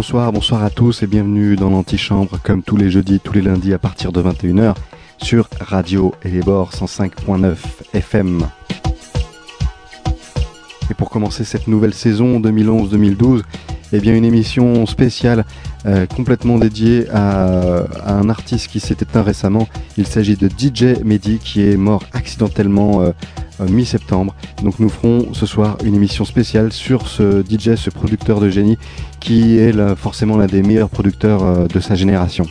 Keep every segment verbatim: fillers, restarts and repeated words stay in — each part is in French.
bonsoir, bonsoir à tous et bienvenue dans l'Antichambre comme tous les jeudis, tous les lundis à partir de vingt et une heures sur Radio et les Bords cent cinq virgule neuf F M. Et pour commencer cette nouvelle saison deux mille onze deux mille douze, eh bien une émission spéciale euh, complètement dédiée à, à un artiste qui s'est éteint récemment. Il s'agit de D J Mehdi qui est mort accidentellement euh, euh, mi-septembre. Donc nous ferons ce soir une émission spéciale sur ce D J, ce producteur de génie qui est là, forcément l'un des meilleurs producteurs euh, de sa génération.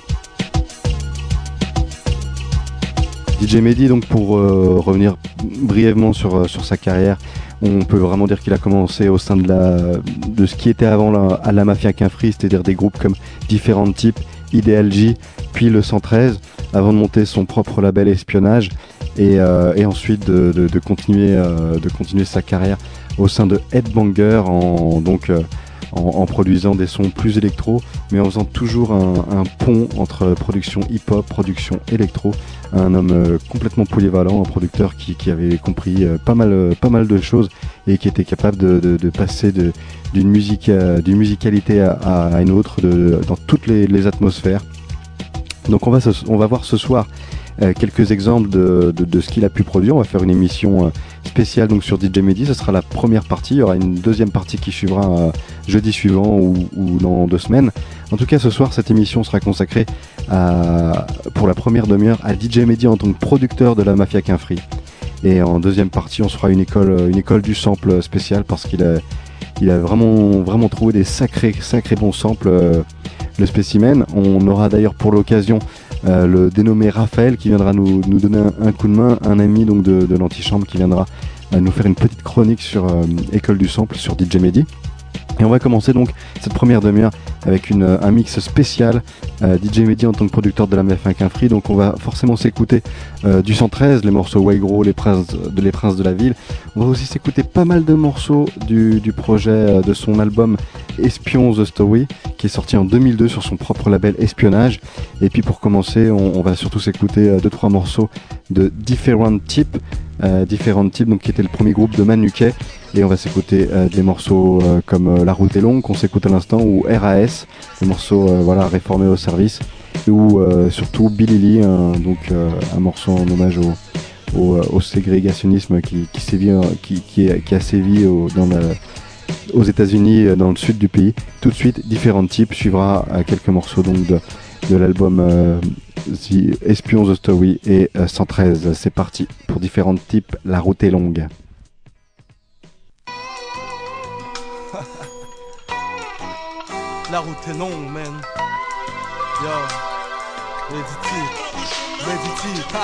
D J Mehdi, donc pour euh, revenir brièvement sur, sur sa carrière, on peut vraiment dire qu'il a commencé au sein de, la, de ce qui était avant la, à la Mafia Qu'un Free, c'est-à-dire des groupes comme Différents Types, Ideal J, puis le cent treize, avant de monter son propre label Espionnage et, euh, et ensuite de, de, de, continuer, euh, de continuer sa carrière au sein de Headbanger en, donc, euh, en, en produisant des sons plus électro, mais en faisant toujours un, un pont entre production hip-hop, production électro. Un homme euh, complètement polyvalent, un producteur qui, qui avait compris euh, pas mal, euh, pas mal de choses et qui était capable de, de, de passer de, d'une, musique, euh, d'une musicalité à, à une autre de, dans toutes les, les atmosphères. Donc on va, se, on va voir ce soir euh, quelques exemples de, de, de ce qu'il a pu produire. On va faire une émission euh, spéciale donc, sur D J Mehdi. Ce sera la première partie. Il y aura une deuxième partie qui suivra euh, jeudi suivant ou, ou dans deux semaines. En tout cas, ce soir, cette émission sera consacrée à, pour la première demi-heure à D J Mehdi en tant que producteur de la Mafia Qu'un Free. Et en deuxième partie, on se fera une école, une école du sample spéciale parce qu'il a, il a vraiment, vraiment trouvé des sacrés, sacrés bons samples. Euh, le spécimen. On aura d'ailleurs pour l'occasion euh, le dénommé Raphaël qui viendra nous, nous donner un, un coup de main, un ami donc de, de l'Antichambre qui viendra euh, nous faire une petite chronique sur euh, école du sample sur D J Mehdi. Et on va commencer donc cette première demi-heure avec une, un mix spécial euh, D J Mehdi en tant que producteur de la Mafia Qu'un Free. Donc on va forcément s'écouter euh, du cent treize, les morceaux Waigro, les princes de les princes de la ville. On va aussi s'écouter pas mal de morceaux du, du projet euh, de son album Espion The Story qui est sorti en deux mille deux sur son propre label Espionnage. Et puis pour commencer, on, on va surtout s'écouter euh, deux trois morceaux de Différents Types. Euh, Différents Types, donc qui était le premier groupe de Manuquet, et on va s'écouter euh, des morceaux euh, comme euh, La Route est longue qu'on s'écoute à l'instant, ou R A S, des morceaux euh, voilà réformés au service, ou euh, surtout Billy Lee, un, donc euh, un morceau en hommage au, au, au ségrégationnisme qui qui, sévit, qui, qui, est, qui a sévi au, dans la, aux États-Unis, dans le sud du pays. Tout de suite, Différents Types suivra euh, quelques morceaux donc de de l'album euh, The Espion The Story et euh, cent treize. C'est parti pour Différents Types, La Route est longue. La route est longue, man. Yo, médite, médite, ha.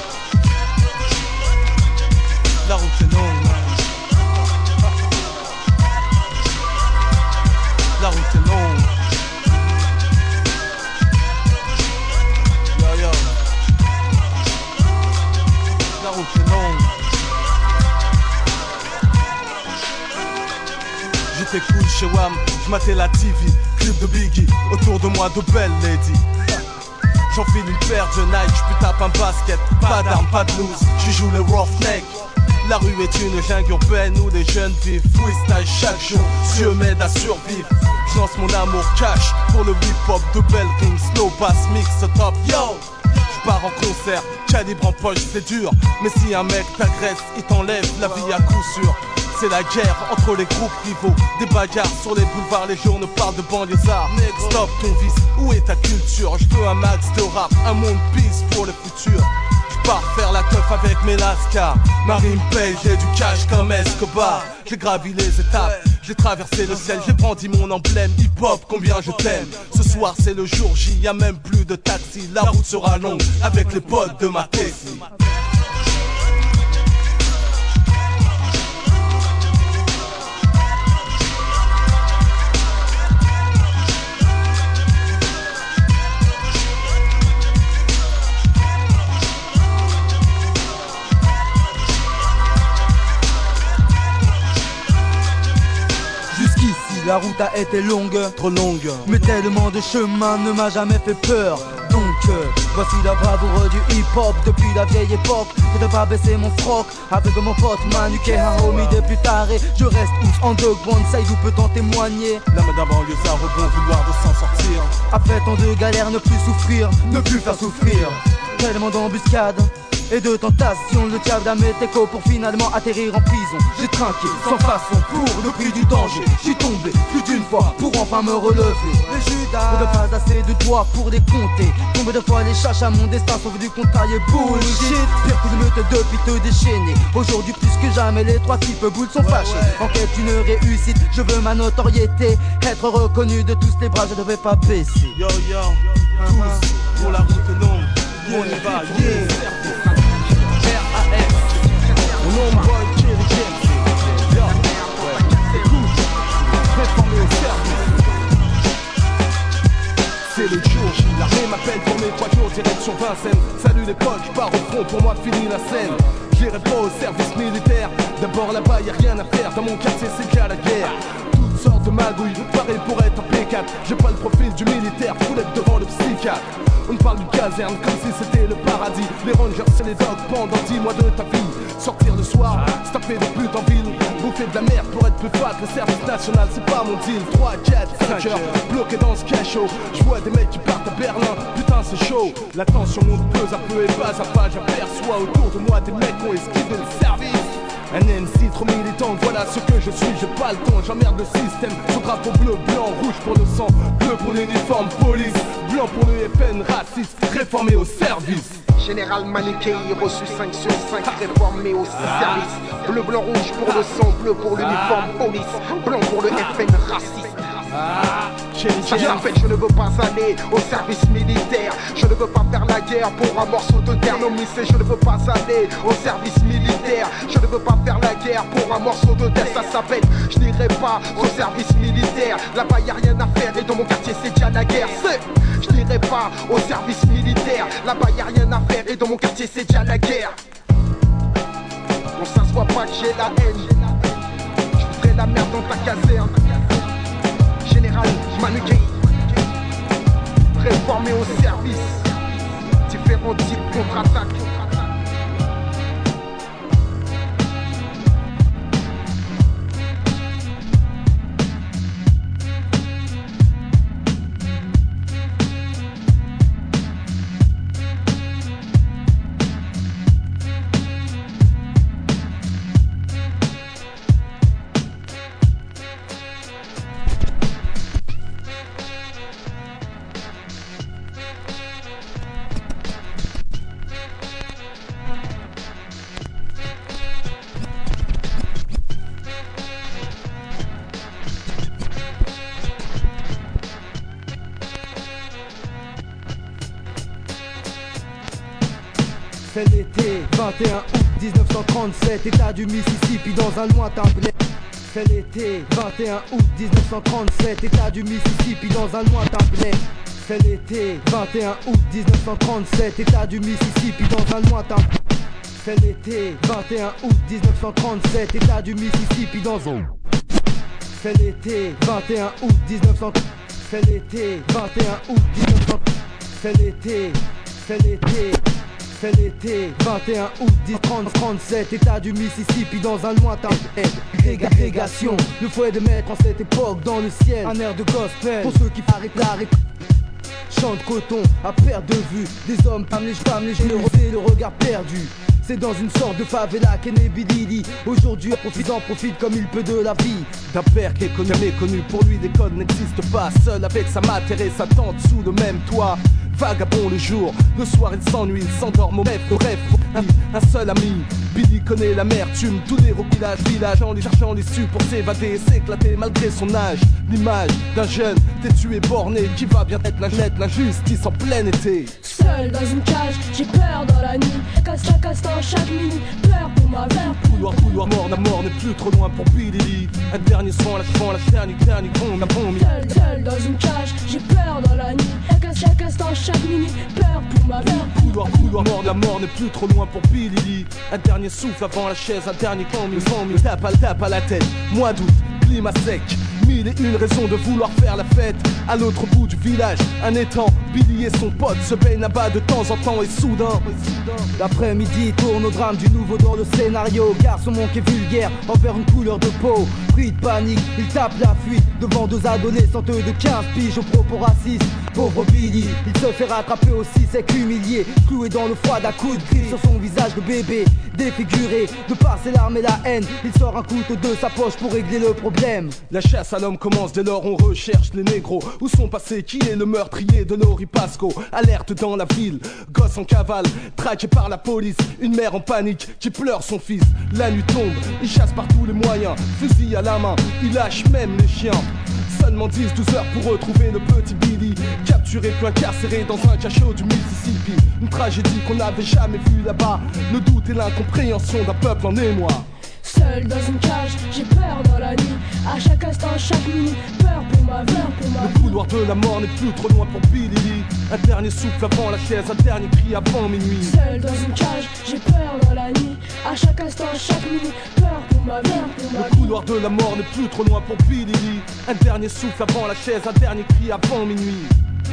La route est longue, man. La route est longue. La route est longue. J'étais cool chez Wham, j'matais la T V, clip de Biggie, autour de moi de belles ladies. J'enfile une paire de Nike, j'puis tape un basket, pas d'armes, pas de loose, j'y joue les roughneck. La rue est une jungle urbaine où les jeunes vivent freestyle chaque jour, Dieu m'aide à survivre. J'lance mon amour cash pour le hip-hop de Belking, slow bass mix top, yo. Pars en concert, calibre en poche c'est dur. Mais si un mec t'agresse, il t'enlève la vie à coup sûr. C'est la guerre entre les groupes rivaux, des bagarres sur les boulevards, les journaux parlent de banlieusards. Stop ton vice, où est ta culture? Je veux un max de rap, un monde peace pour le futur. Je pars faire la teuf avec mes lascars. Marie me paye, j'ai du cash comme Escobar. J'ai gravi les étapes, j'ai traversé le ciel, j'ai brandi mon emblème. Hip-hop, combien je t'aime. Ce soir c'est le jour J, y'a même plus de taxi. La route sera longue avec les potes de ma Tessie. La route a été longue, trop longue, mais tellement de chemin ne m'a jamais fait peur. donc euh, voici la bravoure du hip-hop depuis la vieille époque. Je ne pas baisser mon froc avec mon pote Manu qui est un homie des plus tarés. Je reste ouf en deux bonnes, ça vous peut en témoigner. La madame banlieusard au bon vouloir de s'en sortir. Après tant de galères, ne plus souffrir, ne plus faire souffrir. Tellement d'embuscades et de tentations, le diable a mes échos pour finalement atterrir en prison. J'ai trinqué sans façon pour le prix du danger. J'suis tombé plus d'une fois pour enfin me relever. Les Judas ne pas assez de doigts pour les compter. Combien de fois les cherches à mon destin sauf du contrarié bullshit. Pire que de me te depuis te déchaîner. Aujourd'hui plus que jamais les trois types boules sont fâchés. En quête d'une réussite, je veux ma notoriété. Être reconnu de tous les bras, je devais pas baisser. Yo yo, tous pour la route longue. On y va, yeah. R A S Mon nom boy Kerry James. Yo, ouais, écoute, réformer au service. C'est le jour J, l'armée m'appelle pour mes trois jours, direction Vincennes. Salut l'époque, je pars au front, pour moi fini la scène. J'irai pas au service militaire, d'abord là-bas y'a rien à faire. Dans mon quartier c'est déjà la guerre. Toutes sortes de magouilles, pareil pour être un P quatre. J'ai pas le profil du militaire, foulette devant le psychiatre. On parle d'une caserne comme si c'était le paradis. Les rangers c'est les dogs pendant dix mois de ta vie. Sortir le soir, se taper des putes en ville. Bouffer de la merde pour être plus fat. Le service national c'est pas mon deal. Trois, quatre, cinq heures, bloqué dans ce cachot. Je vois des mecs qui partent à Berlin, putain c'est chaud. La tension monte peu à peu et pas à pas. J'aperçois autour de moi des mecs qui ont esquivé le service. Un M C trop militant, voilà ce que je suis, j'ai pas le temps, j'emmerde le système. Son drapeau bleu, blanc, rouge pour le sang, bleu pour l'uniforme police, blanc pour le F N raciste, réformé au service. Général Manuquet, reçu cinq sur cinq, réformé au service. Bleu, blanc, rouge pour le sang, bleu pour l'uniforme police, blanc pour le F N raciste. Ah, Ça fait, je ne veux pas aller au service militaire. Je ne veux pas faire la guerre pour un morceau de terre. Non, mais c'est je ne veux pas aller au service militaire. Je ne veux pas faire la guerre pour un morceau de terre. Ça s'appelle, je n'irai pas au service militaire. Là-bas y a rien à faire et dans mon quartier c'est déjà la guerre. C'est, je n'irai pas au service militaire. Là-bas y a rien à faire et dans mon quartier c'est déjà la guerre. On s'assoit pas que j'ai la haine. Je voudrais la merde dans ta caserne. Général Manuquet, réformé au service. Différents types contre-attaques. C'est l'été, vingt et un août dix-neuf cent trente-sept, état du Mississippi dans un lointain bled. C'est l'été, vingt et un août dix-neuf cent trente-sept, état du Mississippi dans un lointain bled. C'est l'été, vingt et un août dix-neuf cent trente-sept, état du Mississippi dans un lointain. C'est l'été, vingt et un août dix-neuf cent trente-sept, état du Mississippi dans un. C'est l'été, vingt et un août dix-neuf cent. C'est l'été, vingt et un août dix-neuf cent. C'est l'été, c'est l'été. C'est l'été, vingt et un août dix trente-sept, état du Mississippi dans un lointain Grégation, le fouet de maître en cette époque dans le ciel. Un air de gospel pour ceux qui arrêtent l'arrêt. Chant de coton à perte de vue. Des hommes, femmes, les femmes, les généreux et le regard perdu. C'est dans une sorte de favela qu'est né Billy. Aujourd'hui, profite en profite comme il peut de la vie. D'un père qui est connu, méconnu, pour lui des codes n'existent pas. Seul avec sa mère et sa tante sous le même toit. Vagabond le jour, le soir il s'ennuie, il s'endorme au rêve, au rêve, un, un seul ami. Billy connaît l'amertume, tous les villages, villages en les cherchant l'issue pour s'évader et s'éclater malgré son âge. L'image d'un jeune têtu et borné qui va bien être l'injette, l'injustice en plein été. Seul dans une cage, j'ai peur dans la nuit. Casse-ta, casse-ta chaque minute, peur pour ma vie. Couloir, couloir, mort, la mort n'est plus trop loin pour Billy. Un dernier son, lâchement, la dernière, dernier on a bombe. Seul, seul dans une cage, j'ai peur dans la nuit. Casse-ta, casse-ta chaque minute, peur pour ma vie. Couloir, couloir, mort, la mort n'est plus trop loin pour Billy. Un dernier souffle avant la chaise, un dernier combi, combi. Tape à, tape à la tête, mois d'août, climat sec. Mille et une raisons de vouloir faire la fête. À l'autre bout du village, un étang, Billy et son pote se baignent là-bas de temps en temps. Et soudain, l'après-midi tourne au drame du nouveau dans le scénario. Garçon manqué vulgaire envers une couleur de peau. Pris de panique, il tape la fuite devant deux adolescentes de quinze piges aux propos racistes. Pauvre Billy, il se fait rattraper aussi sec, humilié, cloué dans le froid d'un coup de griffe sur son visage de bébé, défiguré de par ses larmes et la haine. Il sort un couteau de sa poche pour régler le problème. La chasse à l'homme commence, dès lors on recherche les négros. Où sont passés, qui est le meurtrier de Lori Pasco? Alerte dans la ville, gosse en cavale, traqué par la police. Une mère en panique qui pleure son fils. La nuit tombe, il chasse par tous les moyens, fusil à la main, il lâche même les chiens. Seulement dix douze heures pour retrouver le petit Billy, capturé puis incarcéré dans un cachot du Mississippi. Une tragédie qu'on n'avait jamais vue là-bas. Le doute et l'incompréhension d'un peuple en émoi. Seul dans une cage, j'ai peur dans la nuit. À chaque instant, chaque minute, peur pour ma vie, pour ma vie. Le couloir de la mort n'est plus trop loin pour Billy. Un dernier souffle avant la chaise, un dernier cri avant minuit. Seul dans une cage, j'ai peur dans la nuit. À chaque instant, chaque minute, peur pour ma vie, pour ma vie. Le couloir de la mort n'est plus trop loin pour Billy. Un dernier souffle avant la chaise, un dernier cri avant minuit.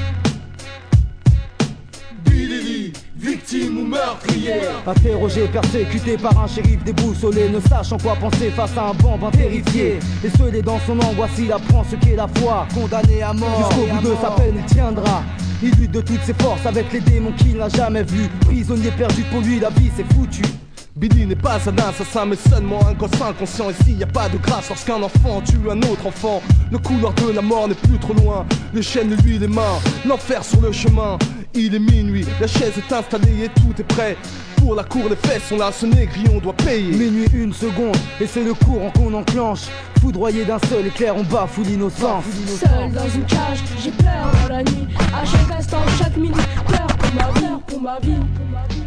Billy, victime ou meurtrier. Interrogé, persécuté par un shérif déboussolé, ne sachant quoi penser face à un bambin terrifié. Et scellé dans son angoisse, il apprend ce qu'est la foi. Condamné à mort, jusqu'au bout de sa peine, il tiendra. Il lutte de toutes ses forces avec les démons qu'il n'a jamais vus. Prisonnier perdu pour lui, la vie c'est foutu. Billy n'est pas un assassin mais seulement un gosse inconscient. Ici y a pas de grâce lorsqu'un enfant tue un autre enfant. Le couloir de la mort n'est plus trop loin. Les chaînes lui les mains, l'enfer sur le chemin. Il est minuit, la chaise est installée et tout est prêt. Pour la cour, les faits sont là, ce négrillon doit payer. Minuit une seconde, et c'est le courant qu'on enclenche. Foudroyé d'un seul éclair, on bafoue l'innocence. Seul dans une cage, j'ai peur dans la nuit. À chaque instant, chaque minute, peur pour ma vie, pour ma vie, pour ma vie.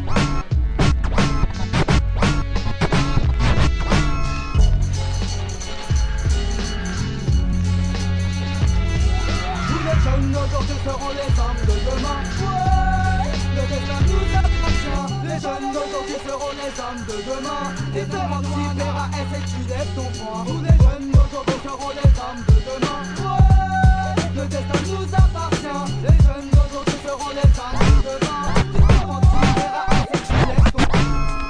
Aujourd'hui seront les hommes de demain. Ouais, le destin nous appartient. Les jeunes d'aujourd'hui seront les hommes de demain. Les femmes si R A S et tu lèves ton poing. Tous les jeunes d'aujourd'hui seront les hommes de demain. Ouais, le destin nous appartient. Les jeunes d'aujourd'hui seront les hommes de demain. Les femmes si R A S et tu lèves ton poing.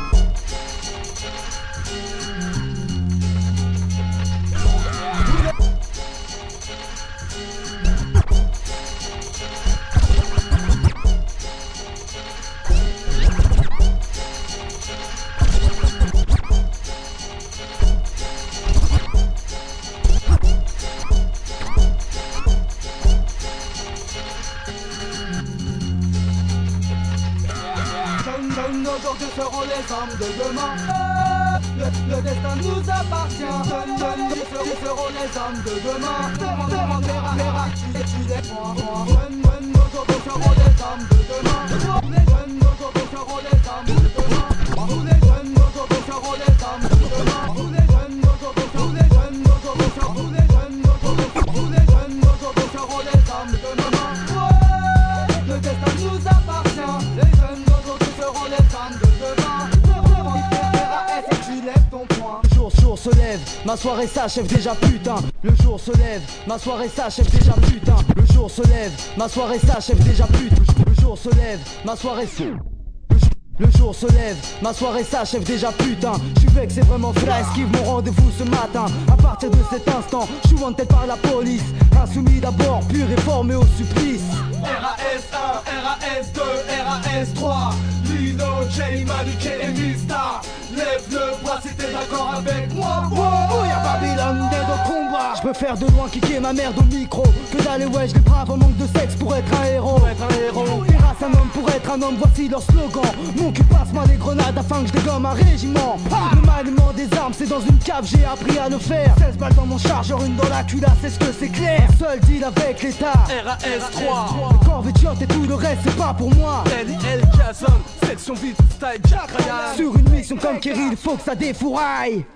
Aujourd'hui seront les hommes de demain. Le, le destin nous appartient. Jeunes, jeunes, seront les hommes de demain. Demande, demande, verra, verra, tu les, tu les prends. Jeunes, jeunes, aujourd'hui seront les hommes de demain. Tous les jeunes aujourd'hui seront les hommes de demain. Tous les jeunes aujourd'hui seront les hommes de demain. Tous les jeunes aujourd'hui, tous les jeunes aujourd'hui seront, tous les jeunes aujourd'hui, tous les jeunes aujourd'hui seront les hommes de demain. Ouais, le destin nous appartient. Les jeunes d'aujourd'hui seront les femmes de demain. Et tu lèves ton poing. Le jour, jour se lève, ma soirée s'achève déjà putain. Le jour se lève, ma soirée s'achève déjà putain. Le jour se lève, ma soirée s'achève déjà putain. Le jour se lève, ma soirée s'achève. Le jour se lève, ma soirée s'achève déjà putain. J'suis vexé vraiment frère, esquive mon rendez-vous ce matin. À partir de cet instant, j'suis wanted par la police. Insoumis d'abord, puis réformé au supplice. R A S un, R A S deux, R A S trois. Lino, Jay, Manuke et Mista. Lève le bras si t'es d'accord avec moi. Oh y'a Babylone, des de combat. J'peux faire de loin kicker ma merde au micro. Que d'aller ouais, j'les brave en manque de sexe pour être un héros. Pour être un héros. Terrasse un homme pour être un homme, voici leur slogan. Mon cul passe-moi les grenades afin que je dégomme un régiment. Le maniement des armes c'est dans une cave, j'ai appris à le faire. seize balles dans mon chargeur, une dans la culasse, est-ce que c'est clair? Seul deal avec l'état. R A S trois. Le corps idiote et tout le reste c'est pas pour moi. L I L Jason, section beat style Jack Ryan. Sur une mission comme Kerry, il faut que ça défouraille.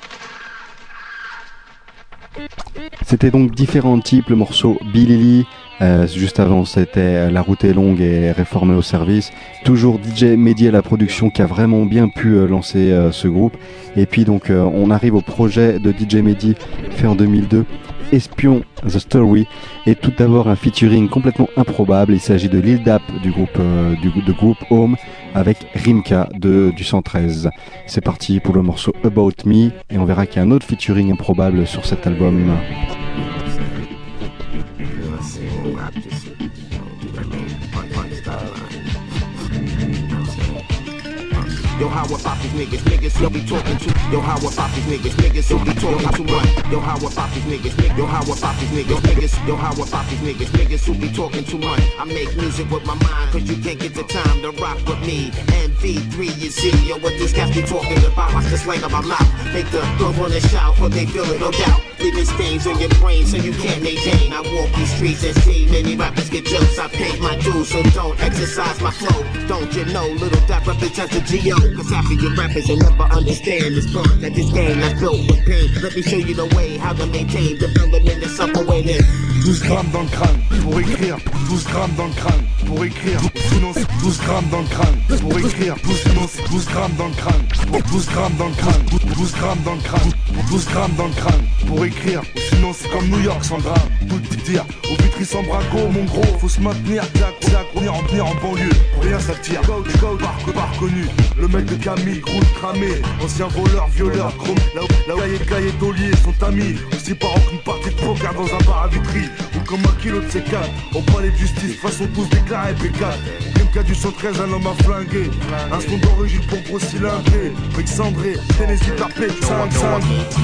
C'était donc différents types, le morceau Billy Lee, Euh, juste avant, c'était La route est longue et Réformé au service. Toujours D J Mehdi à la production qui a vraiment bien pu euh, lancer euh, ce groupe. Et puis donc euh, on arrive au projet de D J Mehdi fait en deux mille deux, Espion The Story. Et tout d'abord un featuring complètement improbable. Il s'agit de Lil Dap du groupe euh, du de groupe Home avec Rimka de du cent treize. C'est parti pour le morceau About Me et on verra qu'il y a un autre featuring improbable sur cet album. Yo, how about these niggas? Niggas who be talking to. Yo, how about these niggas? Niggas who be talking too much. Yo, how about these niggas? Yo, how about these niggas? Niggas. Yo, how about these niggas? Niggas who be talking too much. I make music with my mind, cause you can't get the time to rock with me. M V three, you see, yo, what these cats be talking about? Watch the slang of my mouth. Make the girls wanna shout, but they feel it, no doubt. Leaving stains on your brain so you can't maintain. I walk these streets and see many rappers get jokes. I pay my dues, so don't exercise my flow. Don't you know, little Dap represents the G O. Cause half of your rappers will never understand this part that this game that's built with pain. Let me show you the way how to maintain development and self-awareness. douze grammes dans le crâne pour écrire, douze grammes dans le crâne pour écrire, sinon c'est douze grammes dans le crâne pour écrire, douze, sinon c'est douze grammes dans le crâne, douze grammes dans le crâne, douze grammes dans le crâne, douze grammes dans le crâne pour écrire, sinon c'est comme New York sans drame, tout dire, au Vitry sans braco, mon gros, faut se maintenir, clac, clac, venir en venir en banlieue, pour rien ça tire, coach, coach, par, par connu, le mec de Camille, roule cramé, ancien voleur, violeur, chrome, là où, là où Gaïa et Gaïa et Taulier sont amis, aussi parents qu'une partie de poker dans un bar à Vitry, ou comme un kilo de C quatre, on parlait de justice, façon tous déclarés P quatre, Rimka du cent treize, un homme à flinguer, un son d'origine pour gros cylindré, mec cendré, Tennessee tapé, cinq cinq.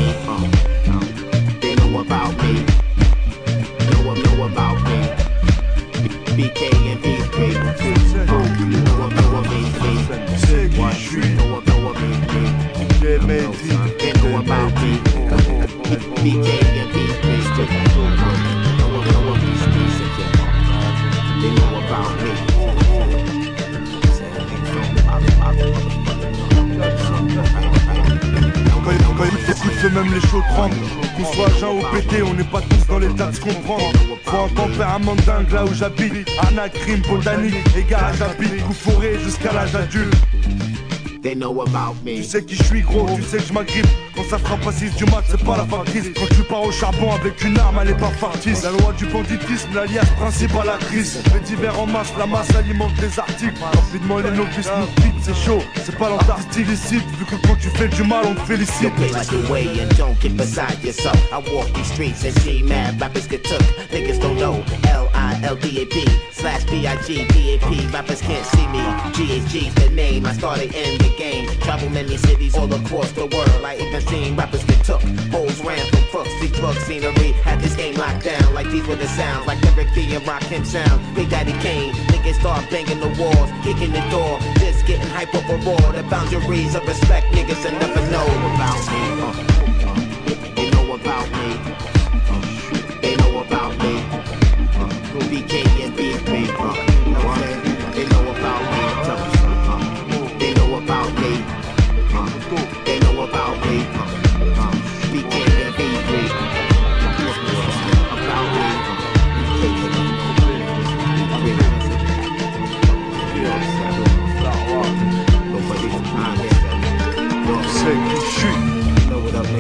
They know about me, know, know about me, B K and B three, know, know about me, C'est qui je suis, know about me, j'ai Mehdi, they know about me, B K and B three, know about me, they know about me. Quand, quand il écoute, fait même les choses tremblent. Qu'on soit agent ou pété, on n'est pas tous dans l'état de se comprendre. Faut un tempérament dingue là où j'habite. Arnaque, crime, botanique, et garage habite, coup foré jusqu'à l'âge adulte. They know about me. Tu sais qui je suis gros, tu sais que je m'agrippe. Quand ça frappe à six du mat, c'est pas la factrice. Quand tu pars au charbon avec une arme, elle est pas fartiste. La loi du banditisme, l'alliance principale à crise. Les divers en masse, la masse alimente les articles. Rapidement les novices nous quittent, c'est chaud. C'est pas l'Antarctique illicite, vu que quand tu fais du mal, on te félicite. Play like the way and don't get beside yourself. I walk these streets and see mad rappers get took. Niggas don't know L I L D A P slash B I G D A P. Rappers can't see me. G H G's the name. I started in the game. Travel many cities all across the world. I even seen rappers get took. Hoes ran from crooks. See drug scenery. Had this game locked down. Like these were the sounds. Like Eric B and Rakim sound. Big Daddy Kane. Niggas start banging the walls. Kicking the door. Just getting hype over raw. The boundaries of respect. Niggas that never know about me. Uh, they know about me. Uh, they know about me. Uh, B K and B three. Uh, they know about me. Uh, they know about me. Uh, they know about me. Uh, B K and B three. About me. C'est qui je suis.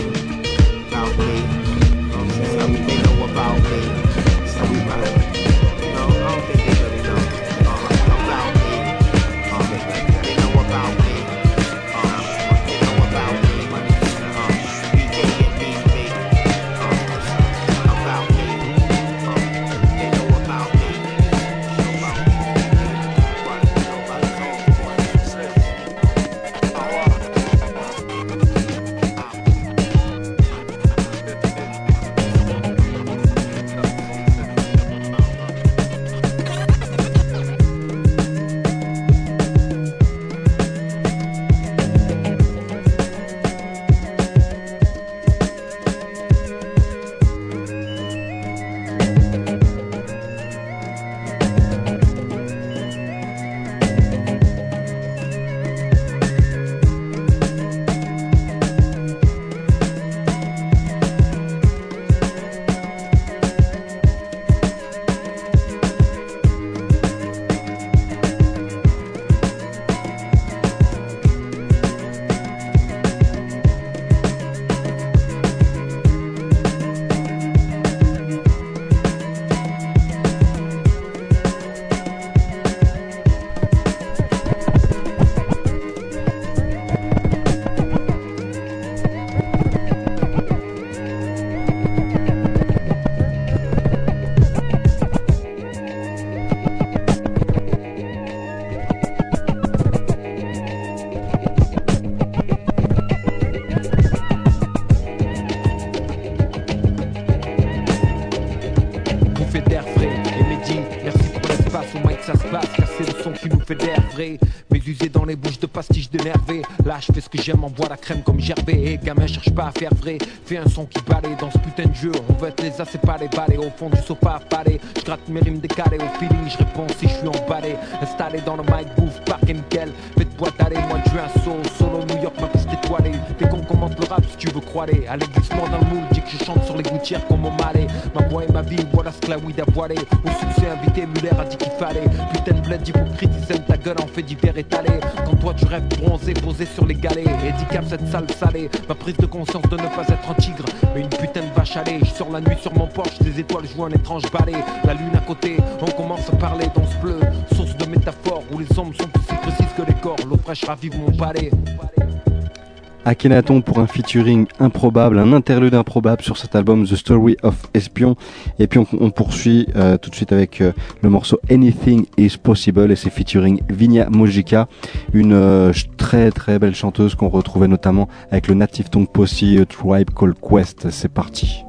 fait d'air vrai. Mais usé dans les bouches de pastiches d'énervé. Là je fais ce que j'aime, envoie la crème comme Gervais. Et gamin cherche pas à faire vrai, fais un son qui balaye dans ce putain de jeu. On veut être les as, c'est pas les balais. Au fond du sofa affalé, je gratte mes rimes décalées. Au feeling je réponds si je suis emballé. Installé dans le mic booth, park and nickel. Faites boîte d'aller, moi je un solo. Solo New York, ma piste étoilée. T'es con, commente le rap si tu veux croiler. Allez glisse-moi dans le moule, dis que je chante sur les gouttières comme au Malais. Ma voix et ma vie, voilà ce que la weed a voilé. Au succès invité, Muller a dit qu'il fallait. Putain de bled hypocrite, ils aiment ta gueule en fait divers étalé. Quand toi tu rêves bronzé, posé sur les galets. Handicap cette salle salée. Ma prise de conscience de ne pas être un tigre, mais une putain de vache à lait. Je sors la nuit sur mon porche, des étoiles jouent un étrange balai. La lune à côté, on commence à parler dans ce bleu. Source de métaphores où les ombres sont aussi précises que les corps. L'eau fraîche ravive mon palais. Akhenaton pour un featuring improbable, un interlude improbable sur cet album The Story of Espion. Et puis on, on poursuit euh, tout de suite avec euh, le morceau Anything is Possible et c'est featuring Vinya Mojica, une euh, très très belle chanteuse qu'on retrouvait notamment avec le Native Tongue Posse A Tribe Called Quest. C'est parti.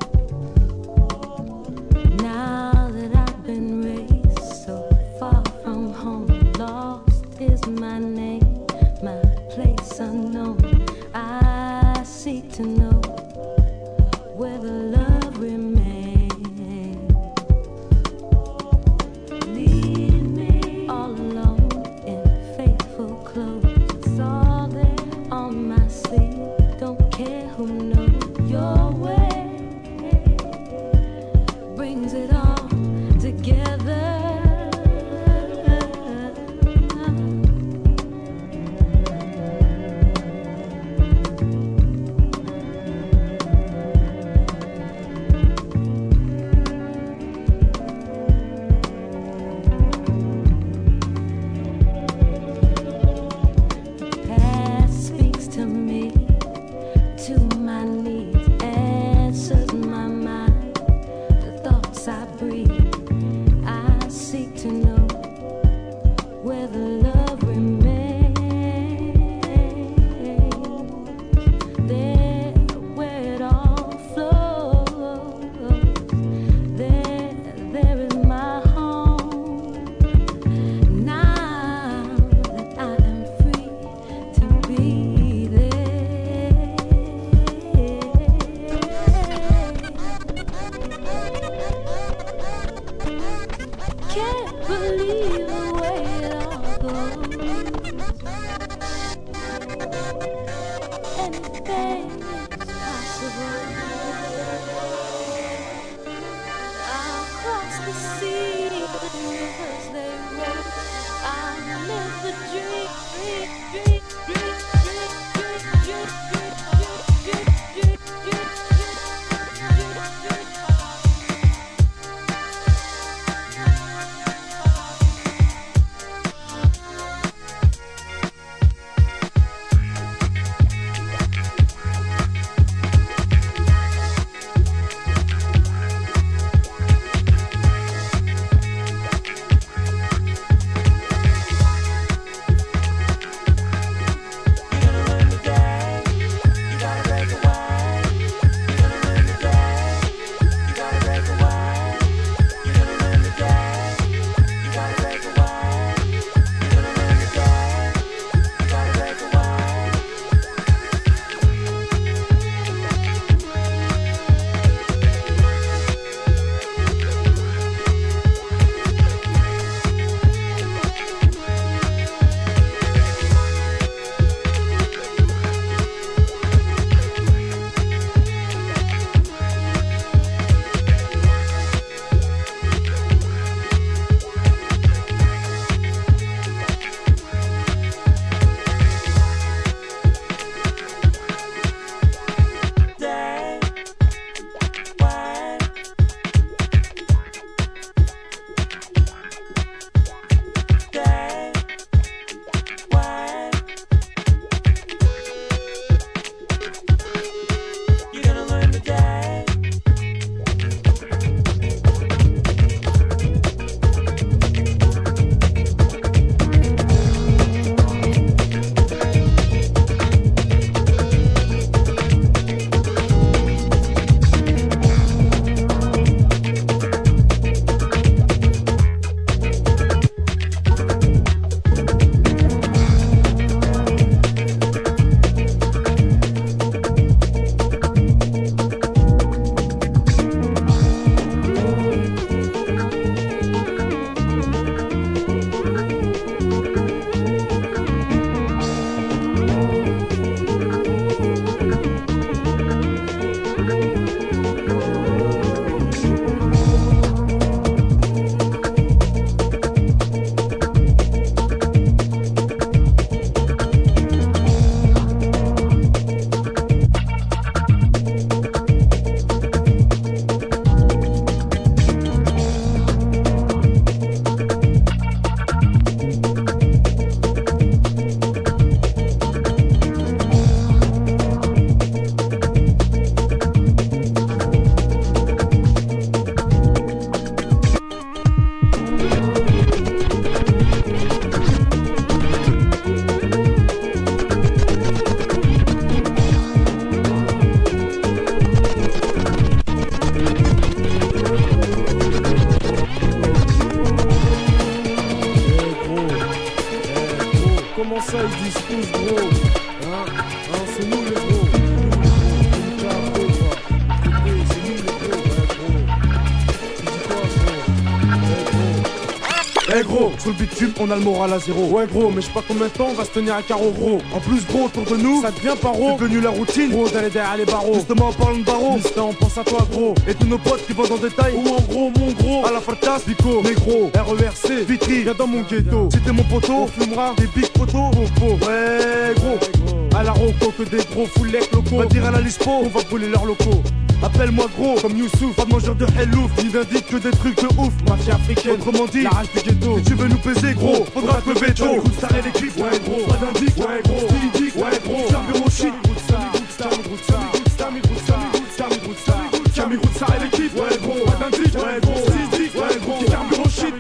To know where the love remains. Leave me all alone in faithful clothes. It's all there on my sleeve. Don't care who knows your way. Brings it all together. comment ça ils disent tous gros? Hein? Hein, c'est nous les gros. Eh gros, sur le bitume on a le moral à zéro. Ouais gros, mais je sais pas combien de temps on va se tenir à carreau gros. En plus gros, autour de nous, ça devient paro. C'est devenu la routine, gros d'aller derrière les barreaux. Justement en parlant de barreaux, Mister, on pense à toi gros. Et tous nos potes qui vont dans le détail. Ou en gros, mon gros, à la fartas, Pico, Négro, R E R C, Vitry, viens dans mon ghetto. Si t'es mon poteau, on fumera des big poteaux. Ouais gros, à la roco que des gros foulec locaux. Va dire à la Lispo, on va brûler leurs locaux. Appelle-moi gros, comme Youssouf, pas de mangeur de hellouf, ni d'indique que des trucs de ouf. Mafia africaine, autrement dit, la rage du ghetto. Si tu veux nous peser gros, faudra te lever tôt. Écoute ça et l'équipe, ouais gros, pas d'indique, ouais gros, stylidique, ouais gros, carburant shit. Camille Route, ça et l'équipe, ouais gros, pas d'indique, ouais gros, stylidique, ouais gros, carburant shit.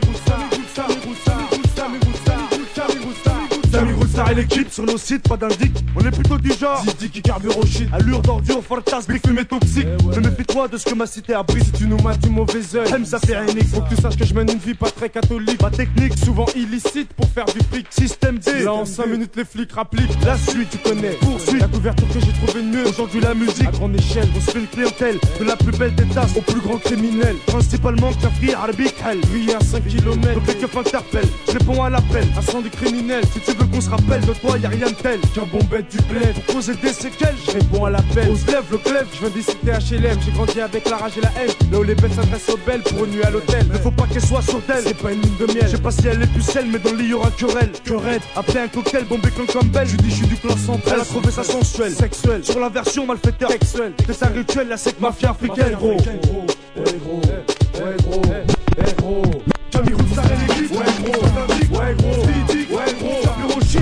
Ça et l'équipe sur nos sites, pas d'indique. On est plutôt du genre Zizi qui carbure au shit. Allure d'ordure, fortas, big fumée toxique. Eh ouais. Ne méfie-toi de ce que ma cité abrite. Si tu nous mates du mauvais oeil, aime ça fait rien. Faut que tu saches que je mène une vie pas très catholique. Ma technique, souvent illicite pour faire du fric. Système D, là en cinq minutes les flics rappliquent. La suite tu connais, poursuite. La couverture que j'ai trouvé mieux. Aujourd'hui la musique, à grande échelle. On se fait une clientèle, de la plus belle des tasses au plus grand criminel. Principalement Kafri, Arabic, Hell. Briller à cinq kilomètres, le pick-up interpelle. Je réponds à l'appel, incendie criminel. Si tu veux qu'on se rappelle de toi, y'a rien de tel qu'un bon bête du bled. Pour causer des séquelles, je réponds à l'appel. On se lève le glaive, je viens des cités H L M. J'ai grandi avec la rage et la haine. Là où les bêtes s'adressent aux belles pour une nuit à l'hôtel. Ne faut pas qu'elle soit sur d'elle, c'est pas une lune de miel. Je sais pas si elle est pucelle, mais dans le lit y'aura querelle. Querelle, après un cocktail, bombé comme comme belle. Je dis je suis du clan central. Elle a trouvé ça sensuelle, sexuelle. Sur la version malfaiteur, sexuelle. C'est un rituel, la sec mafia africaine, gros. Eh gros, ouais gros, eh gros. Camille Route, ça et l'équipe, ouais gros. Ouais gros, ouais gros, carburant shit.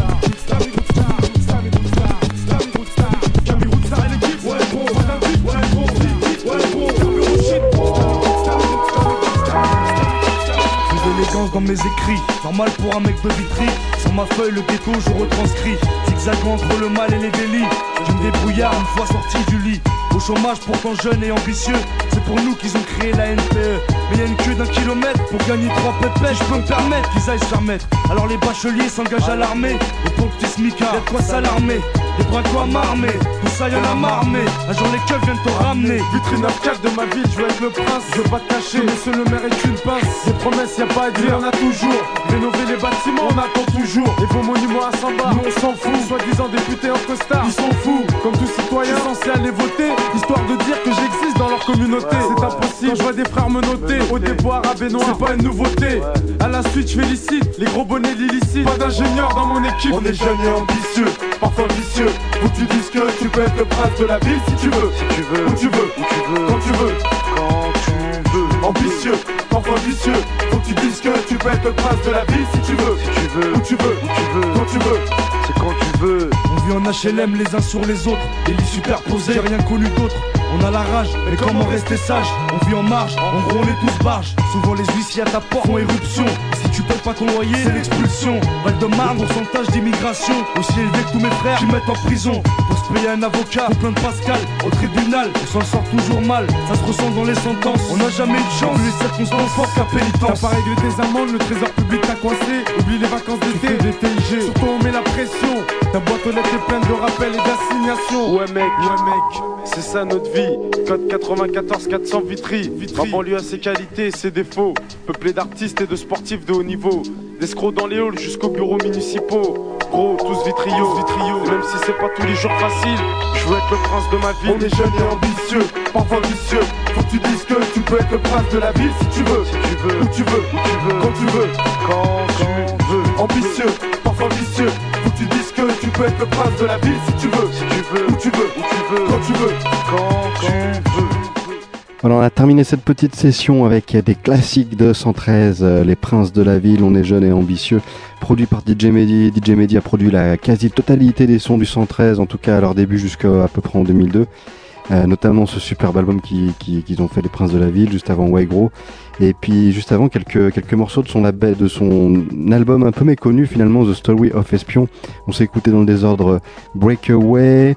Dans mes écrits, normal pour un mec de Vitry. Sur ma feuille le ghetto je retranscris. Zigzagant entre le mal et les délits. Je me débrouillard une fois sorti du lit. Au chômage pourtant jeune et ambitieux. C'est pour nous qu'ils ont créé la N P E. Mais y'a une queue d'un kilomètre pour gagner trois pépettes. Je peux me permettre qu'ils aillent se faire mettre. Alors les bacheliers s'engagent à l'armée. Et pour le petit smicard, y'a de quoi s'alarmer. Des braquois m'armer, tout ça y'en a marmé. Un jour les keufs viennent te ramener. Vitrine neuf quatre de ma ville, je veux être le prince. Je veux pas te cacher, monsieur le maire est une pince. Des promesses y'a pas à dire, on a toujours. Rénover les bâtiments, on attend toujours. Et vos monuments à Samba, nous on s'en fout. Soi-disant députés en costard, ils sont fous. Comme tout citoyen censé aller voter, histoire de dire que j'existe dans leur communauté. C'est impossible, quand je vois des frères me noter. Au déboire à Benoît, c'est pas une nouveauté. À la suite je félicite les gros bonnets l'illicite. Pas d'ingénieur dans mon équipe. On est jeunes et ambitieux, parfois vicieux. Faut que tu dises que tu peux être le prince de la ville si tu veux. Si tu veux, où tu veux, où tu veux, quand tu veux, quand tu veux. Ambitieux, parfois vicieux. Faut que tu dises que tu peux être le prince de la ville si tu veux. Si tu veux, où tu veux, où tu veux, quand tu veux. C'est quand tu veux. On vit en H L M les uns sur les autres, les lits superposés, j'ai rien connu d'autre. On a la rage, mais comment rester sage? On vit en marge, en gros on est tous barges. Souvent les huissiers à ta porte font éruption. Si tu payes pas ton loyer, c'est l'expulsion. Val-de-Marne, pourcentage d'immigration aussi élevé que tous mes frères qui mettent en prison. Pour se payer un avocat, pour plein de Pascal, au tribunal, on s'en sort toujours mal. Ça se ressent dans les sentences, on n'a jamais eu de chance. Les circonstances fortes qu'à pénitence. T'as pas réglé tes amendes, le trésor public t'a coincé. Oublie les vacances d'été, des T I G. Surtout on met la pression. Ta boîte aux lettres est pleine de rappels et d'assignations. Ouais mec, ouais mec, c'est ça notre vie. Code quatre-vingt-quatorze quatre cents Vitry. Vitry. En banlieue à ses qualités et ses défauts. Peuplé d'artistes et de sportifs de haut niveau. D'escrocs dans les halls jusqu'aux bureaux municipaux. Gros, tous vitrio, vitrio. Même si c'est pas tous les jours facile, je veux être le prince de ma ville. On est jeunes et ambitieux, parfois vicieux. Faut que tu dises que tu peux être le prince de la ville si tu veux. Si tu veux, où tu veux, où tu veux, quand tu veux, quand tu veux. Ambitieux, parfois vicieux. Faut que tu dises que tu peux être le prince de la ville si tu veux. Si tu veux, où tu veux, où tu veux, quand tu veux, quand tu veux. Alors on a terminé cette petite session avec des classiques de cent treize, euh, Les Princes de la Ville, On est jeune et ambitieux, produit par D J Mehdi. D J Mehdi a produit la quasi-totalité des sons du cent treize, en tout cas à leur début jusqu'à à peu près en deux mille deux, euh, notamment ce superbe album qu'ils qui, qui ont fait, Les Princes de la Ville, juste avant Waigro, et puis juste avant quelques, quelques morceaux de son, label, de son album un peu méconnu finalement, The Story of Espion. On s'est écouté dans le désordre Breakaway,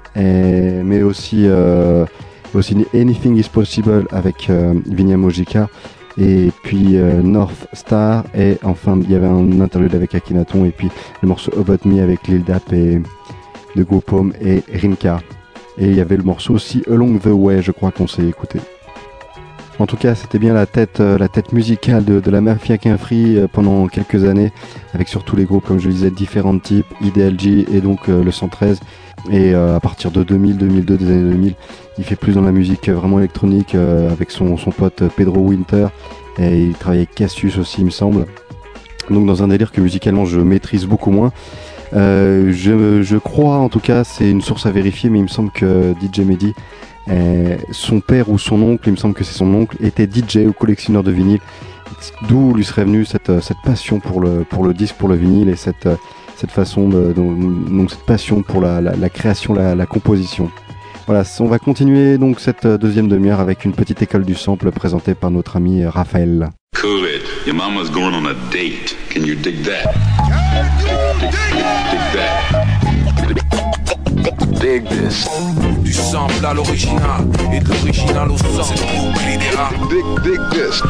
et, mais aussi... Euh, aussi Anything is Possible avec euh, Vinya Mojica, et puis euh, North Star, et enfin il y avait un interlude avec Akhenaton, et puis le morceau About Me avec Lil Dap et de Group Home et Rimka. Et il y avait le morceau aussi Along the Way, je crois qu'on s'est écouté. En tout cas, c'était bien la tête, euh, la tête musicale de, de la Mafia Qu'un Free euh, pendant quelques années, avec surtout les groupes, comme je le disais, différents types, I D L G et donc euh, le cent treize. Et euh, à partir de deux mille, deux mille deux, des années deux mille, il fait plus dans la musique euh, vraiment électronique euh, avec son, son pote Pedro Winter, et il travaille avec Cassius aussi, il me semble. Donc dans un délire que musicalement je maîtrise beaucoup moins. Euh, je, je crois, en tout cas, c'est une source à vérifier, mais il me semble que D J Mehdi, Euh, son père ou son oncle, il me semble que c'est son oncle, était D J ou collectionneur de vinyle, d'où lui serait venue cette, cette passion pour le, pour le disque, pour le vinyle, et cette, cette façon de, donc cette passion pour la, la, la création, la, la composition. Voilà, on va continuer donc cette deuxième demi-heure avec une petite école du sample présentée par notre ami Raphaël. Cool it. Your mama's going on a date. Can you dig that? Dig, dig, dig, dig that. Dig this. Du sample à l'original et de l'original au sample. Dig, dig this.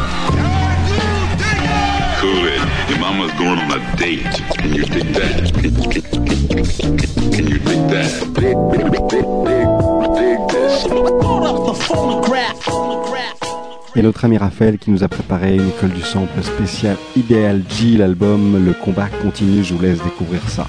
Cool it. Your mama's going on a date. Can you dig that? Can, can, can, can you dig that? Dig, dig, dig, dig, dig this. Hold up the phonograph. Phonograph. Et notre ami Raphaël qui nous a préparé une école du sample spéciale I D L G, l'album Le Combat Continue, je vous laisse découvrir ça.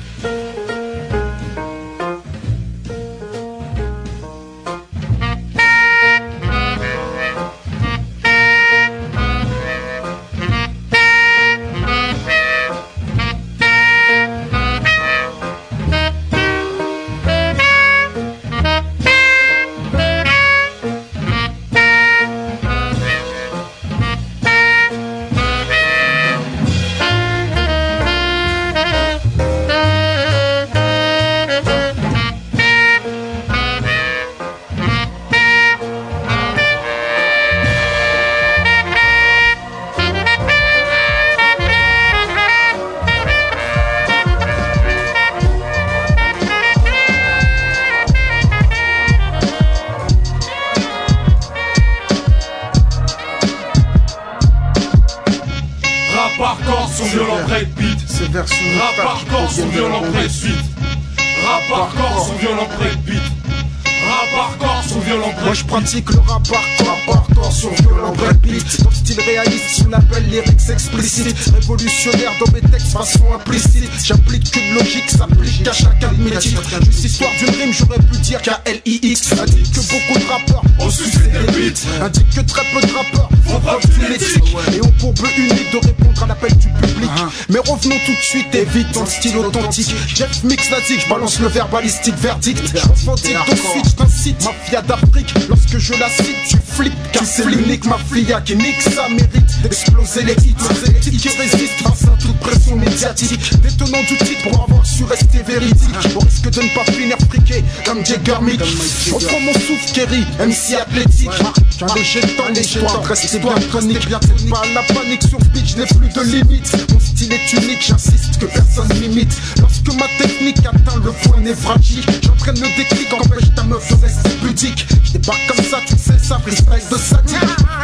Le rap hardcore, hardcore sur violent breakbeat. Dans le style réaliste, on appelle lyrics explicites. Révolutionnaire dans mes textes, façon implicite. J'applique qu'une logique, s'applique à chacun de mes titres. Juste histoire d'une rime, j'aurais pu dire K L I X. Indique que beaucoup de rappeurs ont sucé des beats. Indique que très peu de rappeurs font preuve d'une éthique et ont pour but unique de répondre à l'appel du public. Mais revenons tout de suite et vite dans le style authentique. Jeff Mix l'a dit, je balance le verbalistique verdict. Je revendique de suite, je t'incite, mafia d'Afrique. Lorsque je la cite, tu flippes, car c'est l'unique mafia qui nique sa mérite d'exploser les hits. Les titres qui résistent face à toute pression médiatique. Détenant du titre pour avoir su rester véridique. Au risque de ne pas finir friqué comme Jagger Mick. On prend mon souffle, Kerry, M C athlétique. J'ai un léger temps, l'histoire reste bien chronique. C'est pas la panique sur pitch, n'ai plus de limite. Mon style est unique, j'insiste que personne m'imite. Lorsque ma technique atteint le point névralgique, j'entraîne le déclic, empêche ta meuf de rester pudique. Je débarque comme ça, tu sais ça, freestyle de sadique.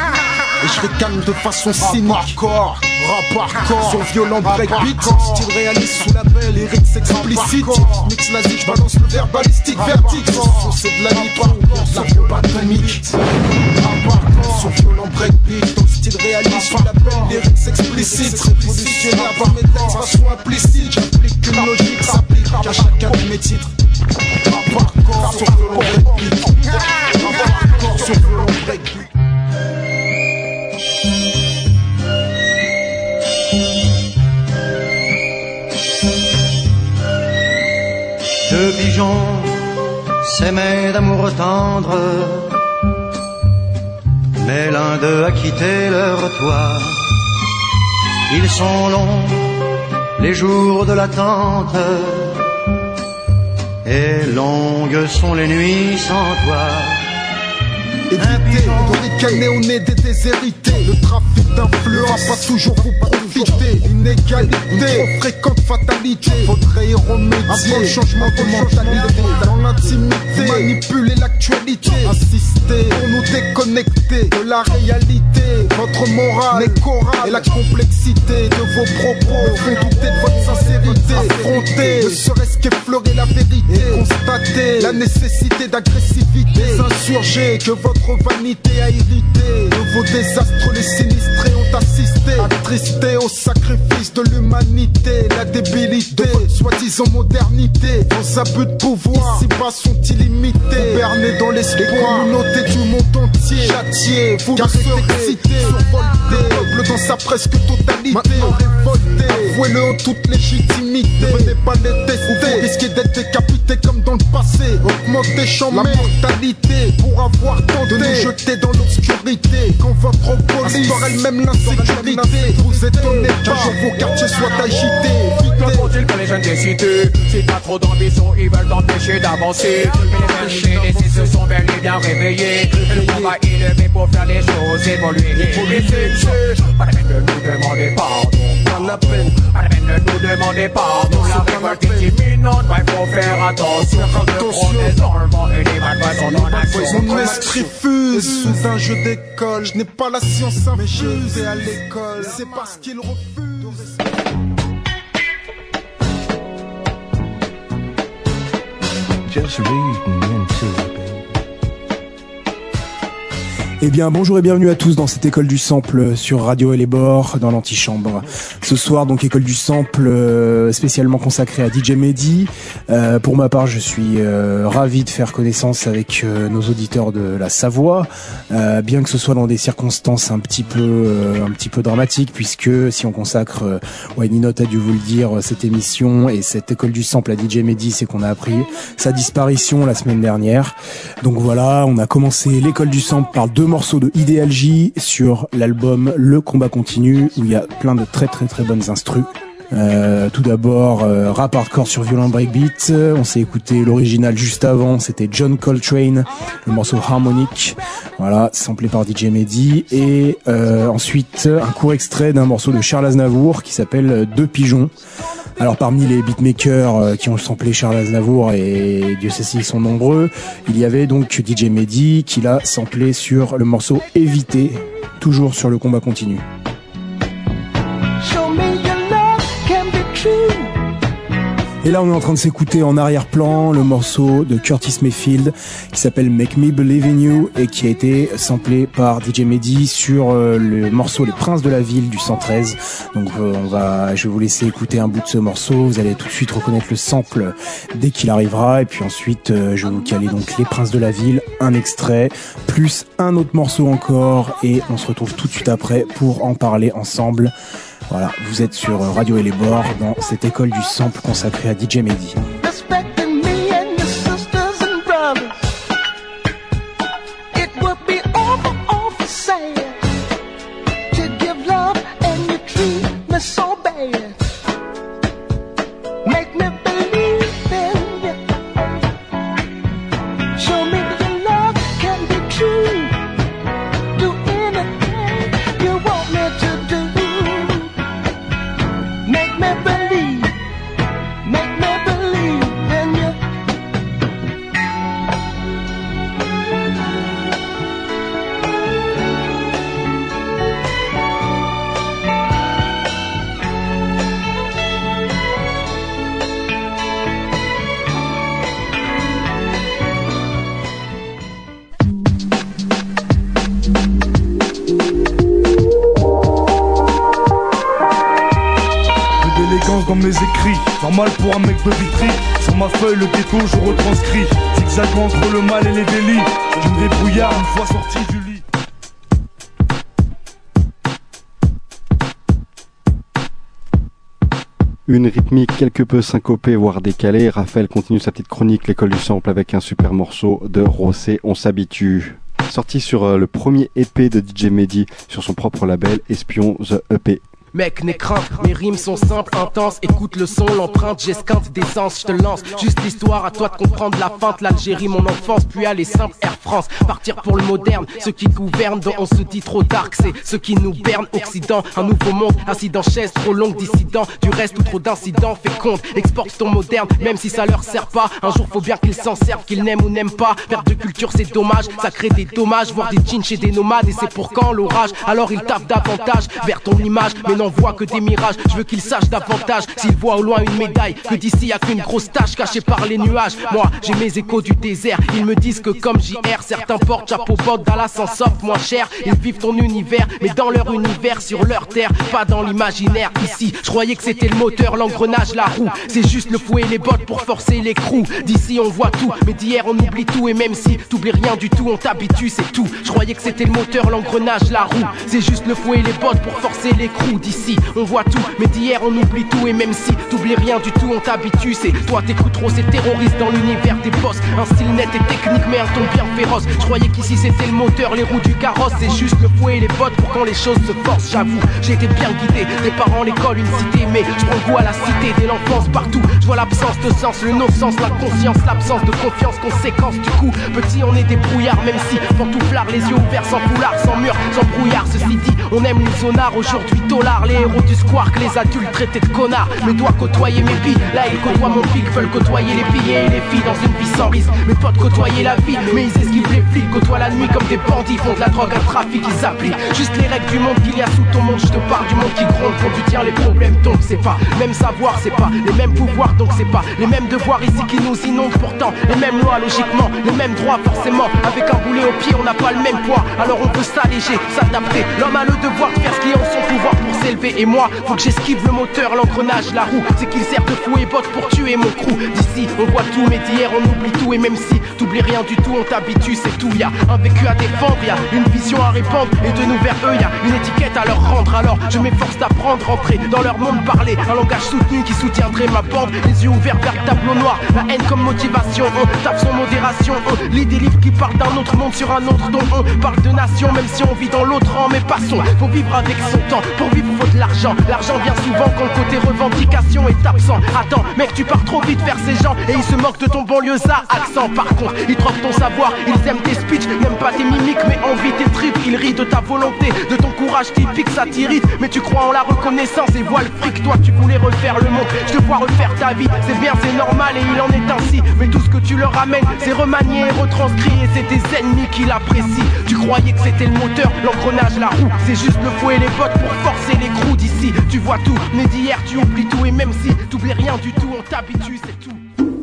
Et je ricane de façon cynique. Hardcore, rap hardcore, sur violent breakbeat. Style réaliste sous label, lyrics explicite. Mix nazi, je balance le verbalistique verdict. C'est de la nitro, la bombe atomique. Rap hardcore, sur violent breakbeat. Dans le style réaliste sous label, lyrics explicite. Révolutionnaire par mes textes, façon implicite. J'applique une logique, s'applique à chacun de mes titres. Rap hardcore, sur violent breakbeat. Rap hardcore, sur violent breakbeat. Deux pigeons s'aimaient d'amour tendre, mais l'un d'eux a quitté leur toit. Ils sont longs, les jours de l'attente, et longues sont les nuits sans toi. Évitez de ricaner au nez des déshérités. Le trafic d'influence va toujours vous profiter. Inégalité, trop fréquente fatalité. Faudrait y remédier. Un bon changement de mentalité. Dans l'intimité, manipuler l'actualité. Un système rester pour nous déconnecter de la réalité. Votre morale n'est chorale et la complexité de vos propos font douter de votre sincérité. Affronter, ne serait-ce qu'effleurer la vérité et constater la nécessité d'agressivité. Insurgés que votre vanité a irrité. De vos désastres, les sinistrés ont assisté, attristés au sacrifice de l'humanité. La débilité de votre soi-disant modernité. Vos abus de pouvoir ici-bas sont illimités. Bernés dans l'espoir, les communautés du monde entier. Châtiés, vous ne serez excités, survoltés. Peuple dans sa presque totalité. Maintenant révolté, avouez-le en toute légitimité. Ne venez pas les tester, vous risquez d'être décapité comme dans le passé. Augmentez, chambez la mortalité pour avoir tenté de nous jeter dans l'obscurité. Quand votre police instaure elle-même l'insécurité, vous étonnez pas que vos quartiers soient agités. Que faut-il que les jeunes des cités? Si t'as trop d'ambition, ils veulent t'empêcher d'avancer. Mais les jeunes des cités se sont bel et bien réveillés. Et le combat est levé pour faire les choses évoluer. Il faut les fixer. Pas la peine de nous demander pardon. Pas la peine, pas la peine de nous demander pardon. La révolte est imminente, il faut faire attention. Attention, les enfants et les bad boys sont en action. Mon esprit fuse sous un jeu d'école. Je n'ai pas la science infuse et à l'école, c'est parce qu'il refuse. Just reading into it. Eh bien, bonjour et bienvenue à tous dans cette école du sample sur Radio et les bords dans l'antichambre. Ce soir, donc, école du sample euh, spécialement consacrée à D J Mehdi. Euh, pour ma part, je suis euh, ravi de faire connaissance avec euh, nos auditeurs de la Savoie, euh, bien que ce soit dans des circonstances un petit peu, euh, un petit peu dramatiques, puisque si on consacre, euh, ouais, Ninot a dû vous le dire, cette émission et cette école du sample à D J Mehdi, c'est qu'on a appris sa disparition la semaine dernière. Donc voilà, on a commencé l'école du sample par deux morceaux de Ideal J sur l'album Le Combat Continue, où il y a plein de très très très bonnes instrus. Euh, tout d'abord euh, rap hardcore sur violent breakbeat. On s'est écouté l'original juste avant, c'était John Coltrane, le morceau Harmonic, voilà, samplé par D J Mehdi. Et euh, ensuite un court extrait d'un morceau de Charles Aznavour qui s'appelle Deux pigeons. Alors parmi les beatmakers euh, qui ont samplé Charles Aznavour, et Dieu sait s'ils sont nombreux, il y avait donc D J Mehdi qui l'a samplé sur le morceau Éviter, toujours sur Le Combat Continue. Et là on est en train de s'écouter en arrière-plan le morceau de Curtis Mayfield qui s'appelle Make Me Believe in You et qui a été samplé par D J Mehdi sur euh, le morceau Les Princes de la Ville du cent treize. Donc euh, on va, je vais vous laisser écouter un bout de ce morceau, vous allez tout de suite reconnaître le sample dès qu'il arrivera, et puis ensuite euh, je vais vous caler donc Les Princes de la Ville, un extrait, plus un autre morceau encore, et on se retrouve tout de suite après pour en parler ensemble. Voilà, vous êtes sur Radio et les bords dans cette école du sample consacrée à D J Mehdi. Dans mes écrits, normal pour un mec de Vitry. Sur ma feuille, le ghetto, je retranscris. Zigzag entre le mal et les délits. Je me débrouillard une fois sorti du lit. Une rythmique quelque peu syncopée, voire décalée. Raphaël continue sa petite chronique, l'école du sample, avec un super morceau de Rossé, On s'habitue. Sorti sur euh, le premier E P de D J Mehdi sur son propre label, Espion The E P. Mec, n'aie crainte, mes rimes sont simples, intenses. Écoute le son, l'empreinte, j'esquinte d'essence, je te lance. Juste l'histoire, à toi de comprendre la feinte. L'Algérie, mon enfance, puis aller simple, Air France. Partir pour le moderne, ceux qui gouvernent, dont on se dit trop dark, c'est ceux qui nous bernent. Occident, un nouveau monde, assis dans chaise, trop longue, dissident. Du reste, ou trop d'incidents, féconde. Exporte ton moderne, même si ça leur sert pas. Un jour, faut bien qu'ils s'en servent, qu'ils n'aiment ou n'aiment pas. Perte de culture, c'est dommage, ça crée des dommages. Voir des jeans chez des nomades, et c'est pour quand l'orage. Alors ils tapent davantage vers ton image, mais n'en voit que des mirages. Je veux qu'ils sachent davantage s'ils voient au loin une médaille, que d'ici y a qu'une grosse tache cachée par les nuages. Moi j'ai mes échos du désert, ils me disent que comme J R, certains portent chapeau bot, Dallas s'en sortent moins cher. Ils vivent ton univers, mais dans leur univers, sur leur terre, pas dans l'imaginaire. Ici je croyais que c'était le moteur, l'engrenage, la roue. C'est juste le fouet et les bottes pour forcer l'écrou. D'ici on voit tout, mais d'hier on oublie tout. Et même si t'oublies rien du tout, on t'habitue, c'est tout. Je croyais que c'était le moteur, l'engrenage, la roue. C'est juste le fouet et les bottes pour forcer l'écrou. D'ici on voit tout, mais d'hier on oublie tout. Et même si t'oublies rien du tout, on t'habitue. C'est toi t'écoutes trop ces terroristes dans l'univers des boss. Un style net et technique mais un ton bien féroce. Je croyais qu'ici c'était le moteur, les roues du carrosse. C'est juste le fouet et les bottes pour quand les choses se forcent. J'avoue, j'ai été bien guidé, des parents, l'école, une cité. Mais je prends goût à la cité, dès l'enfance partout. Je vois l'absence de sens, le non-sens, la conscience, l'absence de confiance, conséquence. Du coup, petit on est des brouillards, même si pantouflards, les yeux ouverts, sans foulard, sans mur, sans brouillard. Ceci dit, on aime les zonards, aujourd'hui dollars, les héros du square, que les adultes traités de connards. Mais dois côtoyer mes billes, là ils côtoient mon pic, veulent côtoyer les billets et les filles dans une vie sans risque. Mes potes côtoyer la vie, mais ils esquivent les flics, côtoient la nuit comme des bandits, font de la drogue, un trafic, ils appliquent juste les règles du monde qu'il y a sous ton monde. Je te parle du monde qui gronde, quand tu tiens les problèmes tombent. C'est pas même savoir, c'est pas les mêmes pouvoirs, donc c'est pas les mêmes devoirs ici qui nous inondent. Pourtant les mêmes lois, logiquement, les mêmes droits forcément. Avec un boulet au pied, on n'a pas le même poids, alors on peut s'alléger, s'adapter. L'homme a le devoir de faire ce qui est en son pouvoir pour s'élever. Et moi, faut que j'esquive le moteur, l'engrenage, la roue. C'est qu'il sert de fou et botte pour tuer mon crew. D'ici, on voit tout, mais d'hier, on oublie tout. Et même si t'oublies rien du tout, on t'habitue, c'est tout. Y'a un vécu à défendre, y'a une vision à répandre. Et de nous vers eux, y'a une étiquette à leur rendre. Alors je m'efforce d'apprendre, rentrer dans leur monde, parler un langage soutenu qui soutiendrait ma bande. Les yeux ouverts vers le tableau noir, la haine comme motivation. On tape son modération, on lit des livres qui parlent d'un autre monde sur un autre dont on parle de nation, même si on vit dans l'autre rang. Mais passons, faut vivre avec son temps. Pour vivre faut de l'argent, l'argent vient souvent quand le côté revendication est absent. Attends mec, tu pars trop vite vers ces gens et ils se moquent de ton banlieusard accent. Par contre ils troquent ton savoir, ils aiment tes speeches, n'aiment pas tes mimiques mais envie tes tripes. Ils rient de ta volonté, de ton courage typique, ça t'irrite. Mais tu crois en la reconnaissance et vois le fric. Toi tu voulais refaire le monde, je te vois refaire ta vie. C'est bien, c'est normal et il en est ainsi. Mais tout ce que tu leur ramènes, c'est remanié et retranscrit. Et c'est tes ennemis qui l'apprécient. Tu croyais que c'était le moteur, l'engrenage, la roue. C'est juste le fouet et les bottes pour forcer l'écrou. D'ici tu vois tout, mais d'hier tu oublies tout. Et même si t'oublies rien du tout, on t'habitue, c'est tout.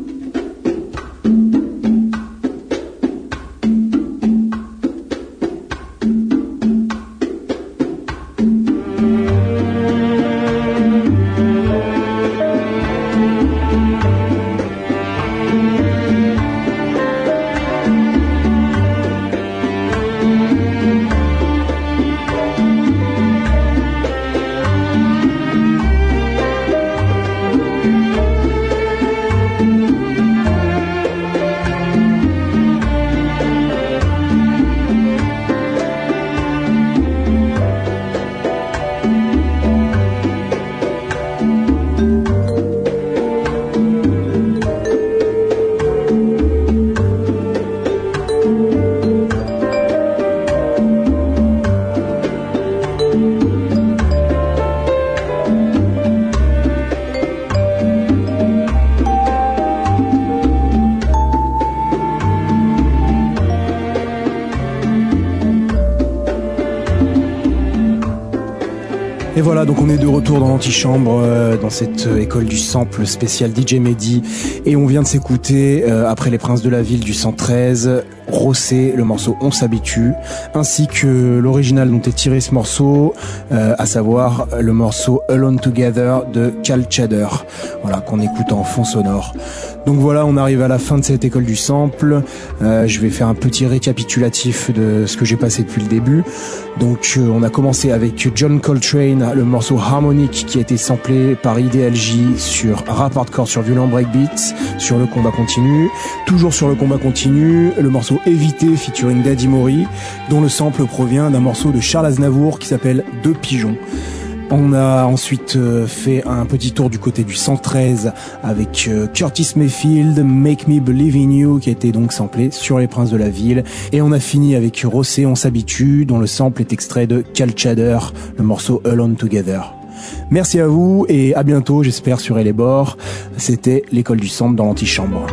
Et voilà, donc on est de retour dans l'antichambre, euh, dans cette euh, école du sample spécial D J Mehdi. Et on vient de s'écouter, euh, après Les Princes de la Ville du cent treize, Rossé, le morceau On s'habitue, ainsi que l'original dont est tiré ce morceau, euh, à savoir le morceau Alone Together de Cal Tjader, voilà, qu'on écoute en fond sonore. Donc voilà, on arrive à la fin de cette école du sample. Euh, je vais faire un petit récapitulatif de ce que j'ai passé depuis le début. Donc euh, on a commencé avec John Coltrane, le morceau Harmonic qui a été samplé par I D L J sur Rap Hardcore sur Violent Breakbeats, sur Le Combat Continu. Toujours sur Le Combat Continu, le morceau Évité featuring Daddy Mori, dont le sample provient d'un morceau de Charles Aznavour qui s'appelle Deux Pigeons. On a ensuite euh, fait un petit tour du côté du cent treize avec euh, Curtis Mayfield, Make Me Believe in You, qui a été donc samplé sur Les Princes de la Ville. Et on a fini avec Rossé, On s'habitue, dont le sample est extrait de Cal Tjader, le morceau Alone Together. Merci à vous et à bientôt, j'espère, sur les bords. C'était l'école du sample dans l'antichambre.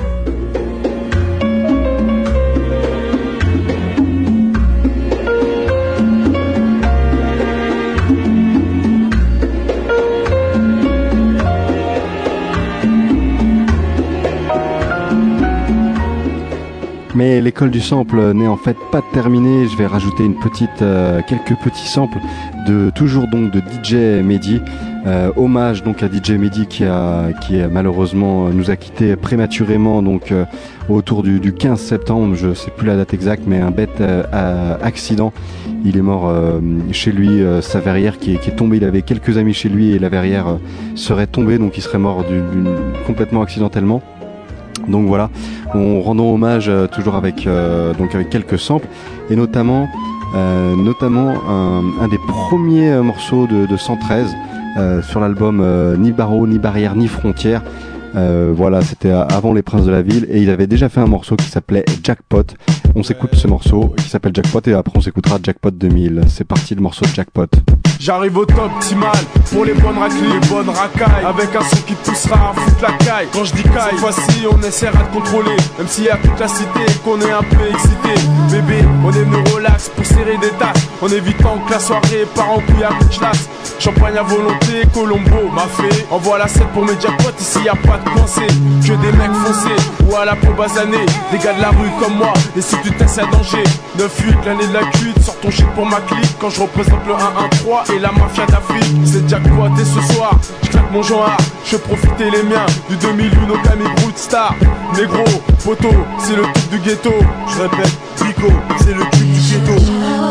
Mais l'école du sample n'est en fait pas terminée. Je vais rajouter une petite, euh, quelques petits samples de toujours donc de D J Mehdi. Euh, hommage donc à D J Mehdi qui a qui a malheureusement nous a quitté prématurément donc euh, autour du, du quinze septembre. Je sais plus la date exacte, mais un bête euh, accident. Il est mort euh, chez lui, euh, sa verrière qui est, qui est tombée. Il avait quelques amis chez lui et la verrière euh, serait tombée, donc il serait mort d'une, d'une, complètement accidentellement. Donc voilà, on rendons hommage euh, toujours avec euh, donc avec quelques samples et notamment euh, notamment un, un des premiers euh, morceaux de, de cent treize euh, sur l'album euh, Ni barreaux, ni barrières, ni frontières. Euh, voilà, c'était avant Les Princes de la Ville et il avait déjà fait un morceau qui s'appelait Jackpot. On s'écoute ce morceau qui s'appelle Jackpot et après on s'écoutera Jackpot deux mille. C'est parti, le morceau de Jackpot. J'arrive au top optimal pour les bonnes raclées, les bonnes racailles. Avec un son qui te poussera à foutre la caille. Quand je dis caille, cette fois-ci on essaiera de contrôler. Même s'il y a toute la cité et qu'on est un peu excité. Bébé, on est venu relax pour serrer des tasses. En évitant que la soirée part en couille à Richlas. Champagne à volonté, Colombo m'a fait. Envoie la scène pour mes jackpots, ici y a pas de coincé. Que des mecs foncés ou à la peau basanée. Des gars de la rue comme moi, et si tu testes à danger. neuf huit, l'année de la cuite, sors ton shit pour ma clique. Quand je représente le un un trois et la mafia d'Afrique. C'est jackpot et ce soir, je claque mon genre. Je profiter les miens du deux mille un au Camille Brute Star. Négro, poteau, c'est le truc du ghetto. Je répète, Pico, c'est le truc du ghetto.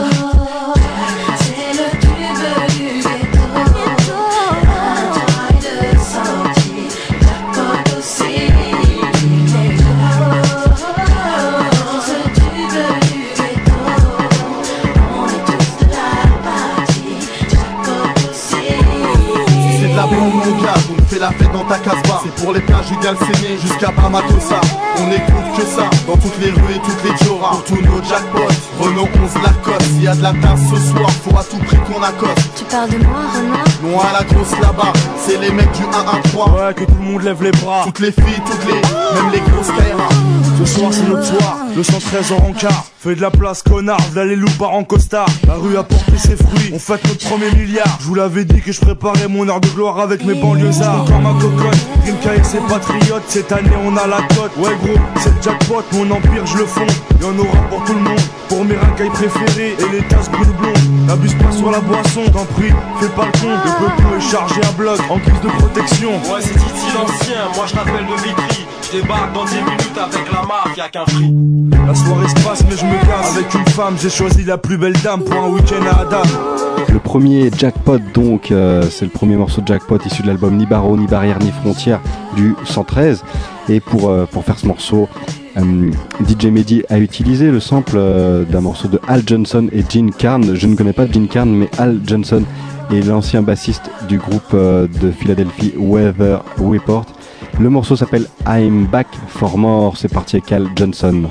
Fais la fête dans ta casse-bar. C'est pour les plages du Galséné jusqu'à Bamatosa. On écoute que ça dans toutes les rues et toutes les Dioras. Pour tous nos jackpots, Renault onze Lacoste. S'il y a de la tasse ce soir, faut à tout prix qu'on accoste. Tu parles de moi, Renaud? Non à la grosse là-bas, c'est les mecs du un un trois. Ouais, que tout le monde lève les bras. Toutes les filles, toutes les, même les grosses K R A. Ce soir c'est notre soir, le cent treize en rencard. Fais de la place connard, là les loups part en costard. La rue a porté ses fruits, on fête notre premier milliard. Je vous l'avais dit que je préparais mon heure de gloire avec mes banlieusards. Encore ma cocotte, Rimka et ses patriotes. Cette année on a la cote, ouais gros, c'est le jackpot. Mon empire je le fonds, y'en aura pour tout le monde. Pour mes racailles préférées et les tasses brunes blondes. N'abuse pas sur la boisson, t'en prie, fais pas le con. Le peuple est chargé à bloc, en guise de protection. Ouais c'est Titi l'ancien, moi je t'appelle de Vitry. Je débarque dans dix minutes avec la mafia qu'un free. La soirée se passe mais je me casse. Avec une femme j'ai choisi la plus belle dame pour un week-end à Adam. Le premier Jackpot donc, euh, c'est le premier morceau de Jackpot issu de l'album Ni barreaux, ni barrières, ni frontières du cent treize. Et pour, euh, pour faire ce morceau, euh, D J Mehdi a utilisé le sample euh, d'un morceau de Al Johnson et Gene Carn. Je ne connais pas Gene Carn, mais Al Johnson est l'ancien bassiste du groupe euh, de Philadelphie Weather Report. Le morceau s'appelle I'm Back for More. C'est parti avec Al Johnson.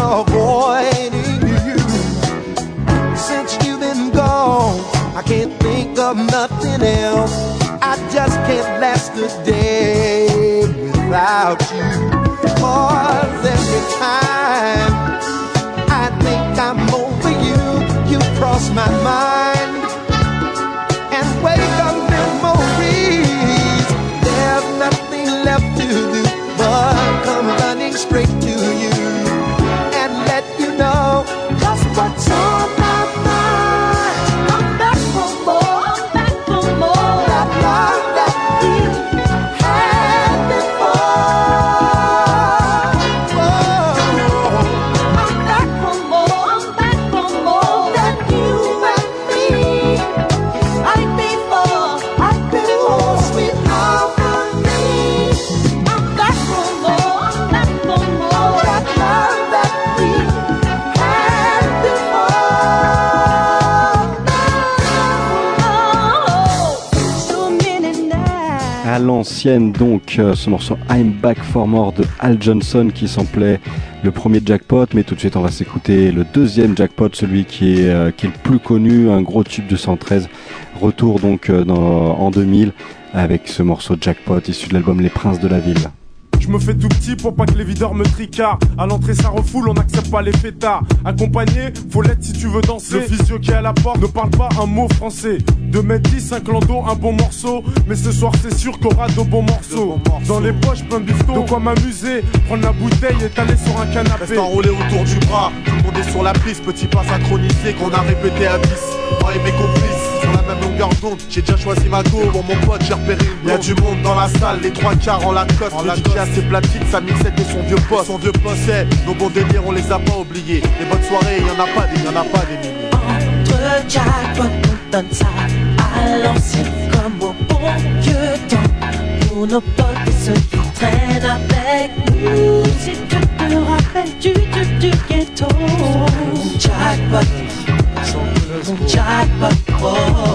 avoiding you. Since you've been gone, I can't think of nothing else. I just can't last a day without you. Cause every time I think I'm over you, you cross my mind and wake up memories. There's nothing left to do but come running straight to you and let you know just what's on my mind. I'm back for more, I'm back for more. That love that we had before. Oh, I'm back for more, I'm back for more than you and me. Like before, like before, sweet harmony. I'm back for more, I'm back for more. That love that we had before. So many nights. À l'ancienne donc, euh, ce morceau I'm Back for More de Al Johnson qui semblait le premier Jackpot, mais tout de suite on va s'écouter le deuxième Jackpot, celui qui est, euh, qui est le plus connu, un gros tube de cent treize, retour donc euh, dans, en deux mille avec ce morceau Jackpot issu de l'album Les Princes de la Ville. Je me fais tout petit pour pas que les videurs me tricardent. À l'entrée ça refoule, on n'accepte pas les fêtards. Accompagné, faut l'être si tu veux danser. Le physio qui est à la porte ne parle pas un mot français. deux mètres dix, un clando, un bon morceau. Mais ce soir c'est sûr qu'on aura de bons morceaux. Dans les poches plein de bifton, de quoi m'amuser. Prendre la bouteille et t'aller sur un canapé. Reste enroulé autour du bras, tout le monde est sur la piste. Petit pas synchronisé qu'on a répété à dix. Moi et mes complices, sur la même longueur d'onde. J'ai déjà choisi ma go, bon mon pote j'ai repéré une blonde. Y'a du monde dans la salle, les trois quarts en Lacoste. Le D J assez platine, sa mixette et son vieux poste. Son vieux poste, c'est nos bons délires, on les a pas oubliés. Les bonnes soirées, y'en a pas des, y'en a pas des milliers. Entre Jackpot, on donne ça à l'ancienne comme au bon vieux temps. Pour nos potes et ceux qui traînent avec nous. Si tu te rappelles du, du, du ghetto. Mon Jackpot, mon Jackpot, oh.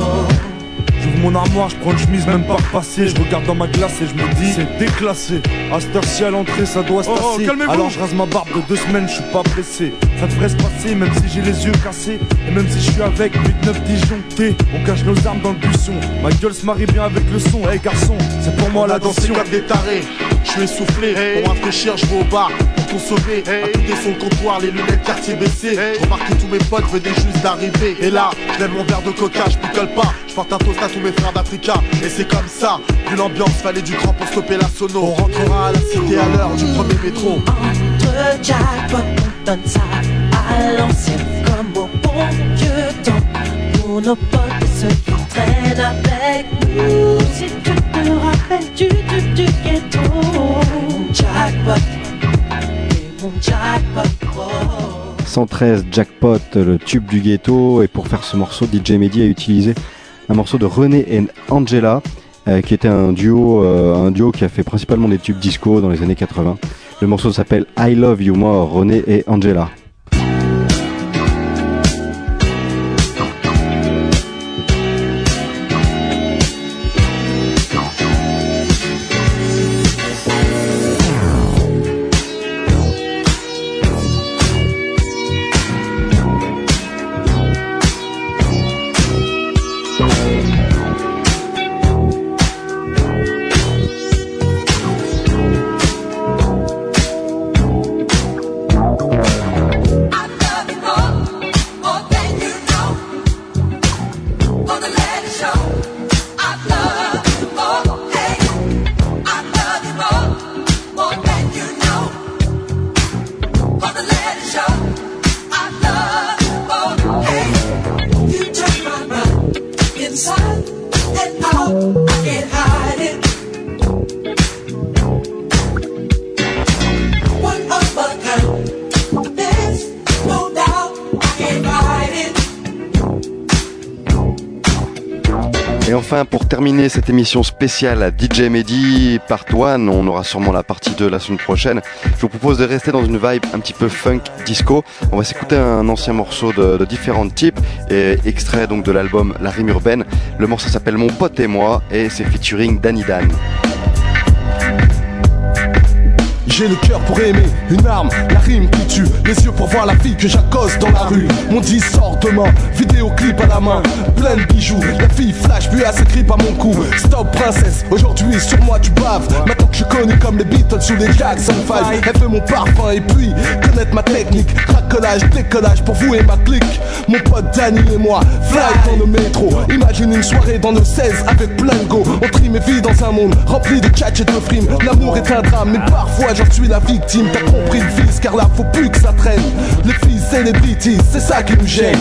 J'ouvre mon armoire, je prends une chemise même pas repassée. Je regarde dans ma glace et je me dis c'est déclassé. À cette heure-ci à l'entrée ça doit se Oh, passer. calmez-vous. Alors je rase ma barbe de deux semaines, je suis pas blessé. Ça devrait se passer même si j'ai les yeux cassés. Et même si je suis avec huit neuf disjonctés. On cache nos armes dans le buisson. Ma gueule se marie bien avec le son. Hey garçon, c'est pour moi On la a dansé dansion. comme des tarés, je suis essoufflé. Pour rafraîchir, je vais au bar pour consommer. À côté son comptoir, les lunettes quartier baissées. Remarque que tous mes potes venaient juste d'arriver. Et là, je lève mon verre de coca, je picole pas. Je porte un toast à tous mes frères d'Africa. Et c'est comme ça, vu l'ambiance, fallait du cran pour stopper la sono. On rentrera à la cité à l'heure du premier métro. Entre Jackpot, on donne ça à l'ancienne comme au bon vieux temps. Pour nos potes et ceux qui traînent avec nous. Si tu te rappelles du, du, du ghetto. Mon Jackpot, et mon Jackpot, oh. cent treize Jackpot, le tube du ghetto, et pour faire ce morceau, D J Mehdi a utilisé un morceau de René et Angela, euh, qui était un duo, euh, un duo qui a fait principalement des tubes disco dans les années quatre-vingts. Le morceau s'appelle I Love You More, René et Angela. Et enfin, pour terminer cette émission spéciale à D J Mehdi Part un, on aura sûrement la partie deux la semaine prochaine. Je vous propose de rester dans une vibe un petit peu funk disco. On va s'écouter un ancien morceau de, de différents types, et extrait donc de l'album La Rime Urbaine. Le morceau s'appelle Mon Pote et Moi et c'est featuring Danny Dan. J'ai le cœur pour aimer, une arme, la rime qui tue. Les yeux pour voir la fille que j'accoste dans la rue. Mon disque sort demain, vidéoclip à la main, plein de bijoux. La fille flash, puis elle s'écrit à mon cou. Stop princesse, aujourd'hui sur moi tu baves. Maintenant que je connais comme les Beatles sous les Jackson five. Elle veut mon parfum et puis connaître ma technique. Cracolage, décollage pour vous et ma clique. Mon pote Danny et moi, fly dans le métro. Imagine une soirée dans le seize avec plein de go. On trie mes vies dans un monde rempli de tchatch et de frimes. L'amour est un drame, mais parfois j'en suis la victime. T'as compris le fils, car là faut plus que ça traîne. Les filles célébrities, c'est ça qui nous gêne.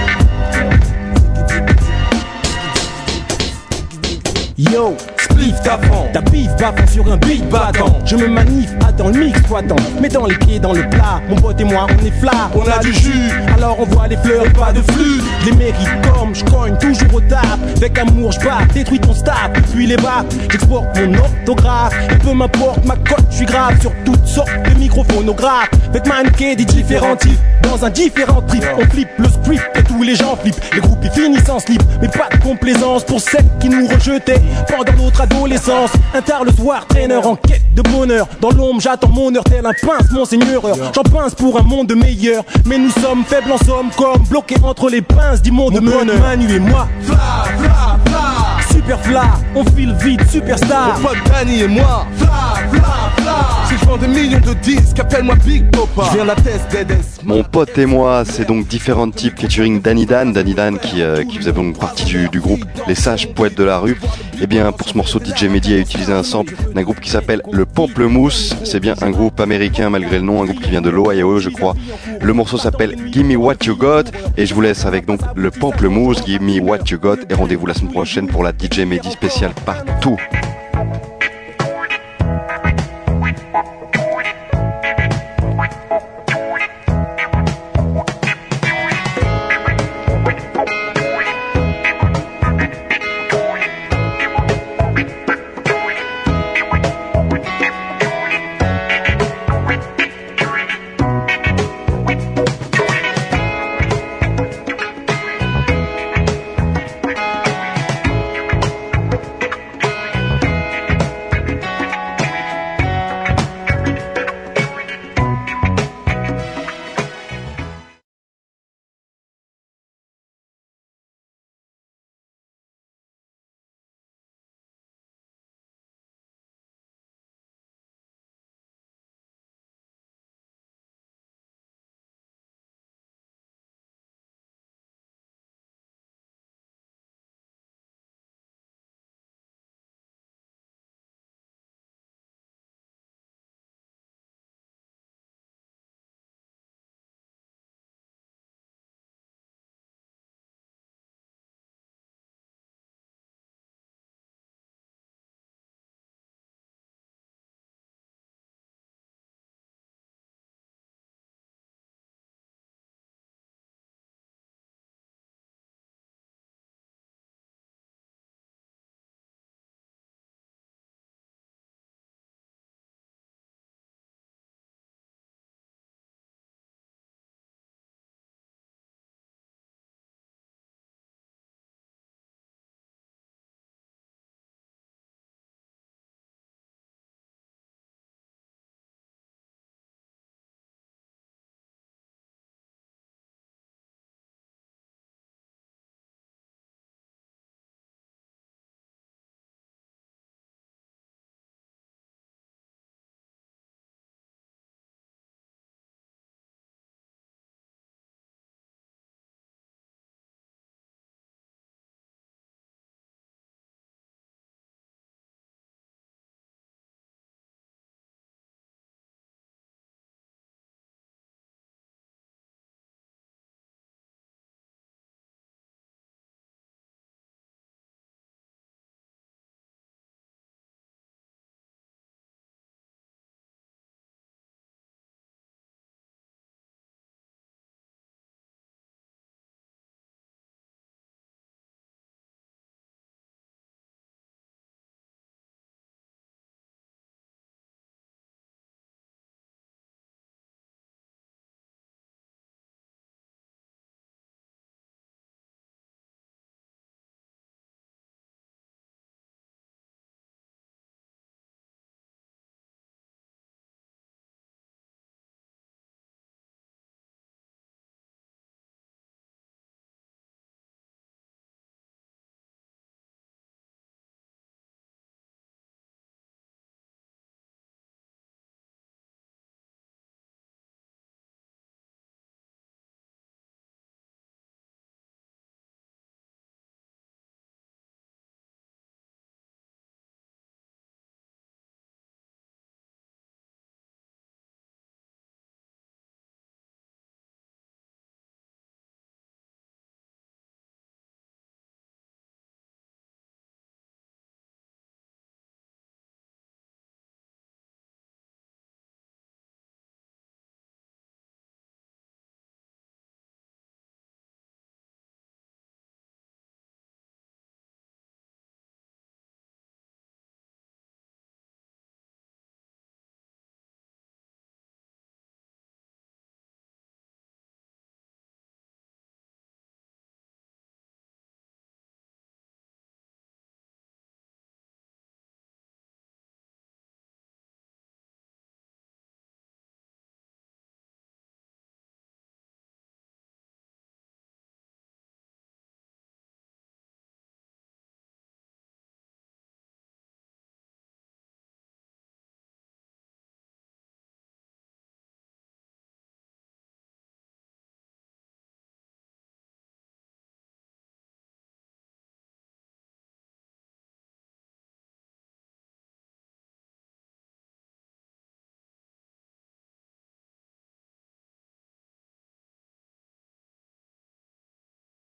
Yo, spliff d'avant, ta bif bavant sur un beat battant. Je me manif, attends le mix exploitant. Mettons les pieds dans le plat, mon pote et moi on est flat. On a du jus, alors on voit les fleurs et pas de flux. Les mérites comme je cogne toujours au tap. Avec amour je bats, détruis ton staff, puis les bats. J'exporte mon orthographe, et peu m'importe ma cote, je suis grave sur toutes sortes de microphonographes. Avec mannequin des différents types, dans un différent trip. On flippe le script et tous les gens flippent. Les groupes ils finissent en slip, mais pas de complaisance pour celles qui nous rejetaient pendant notre adolescence. Un tard le soir, traîneur en quête de bonheur. Dans l'ombre j'attends mon heure tel un pince, monseigneur. J'en pince pour un monde meilleur, mais nous sommes faibles en somme, comme bloqués entre les pinces du monde de bonheur. Manu et moi, fla, fla, fla. Super fla, on file vite, superstar. Mon pote Danny et moi, fla, fla, fla. Si je vends des millions de disques, appelle-moi Big Papa. Je viens la tête d'Edes. Mon pote et moi, c'est donc différents types featuring Danny Dan. Danny Dan qui, euh, qui faisait donc partie du, du groupe Les Sages Poètes de la Rue. Et bien pour ce morceau, D J Mehdi a utilisé un sample d'un groupe qui s'appelle le Pamplemousse. C'est bien un groupe américain malgré le nom, un groupe qui vient de l'Ohio je crois. Le morceau s'appelle Gimme What You Got. Et je vous laisse avec donc le Pamplemousse, Gimme What You Got. Et rendez-vous la semaine prochaine pour la D J Mehdi spéciale partout.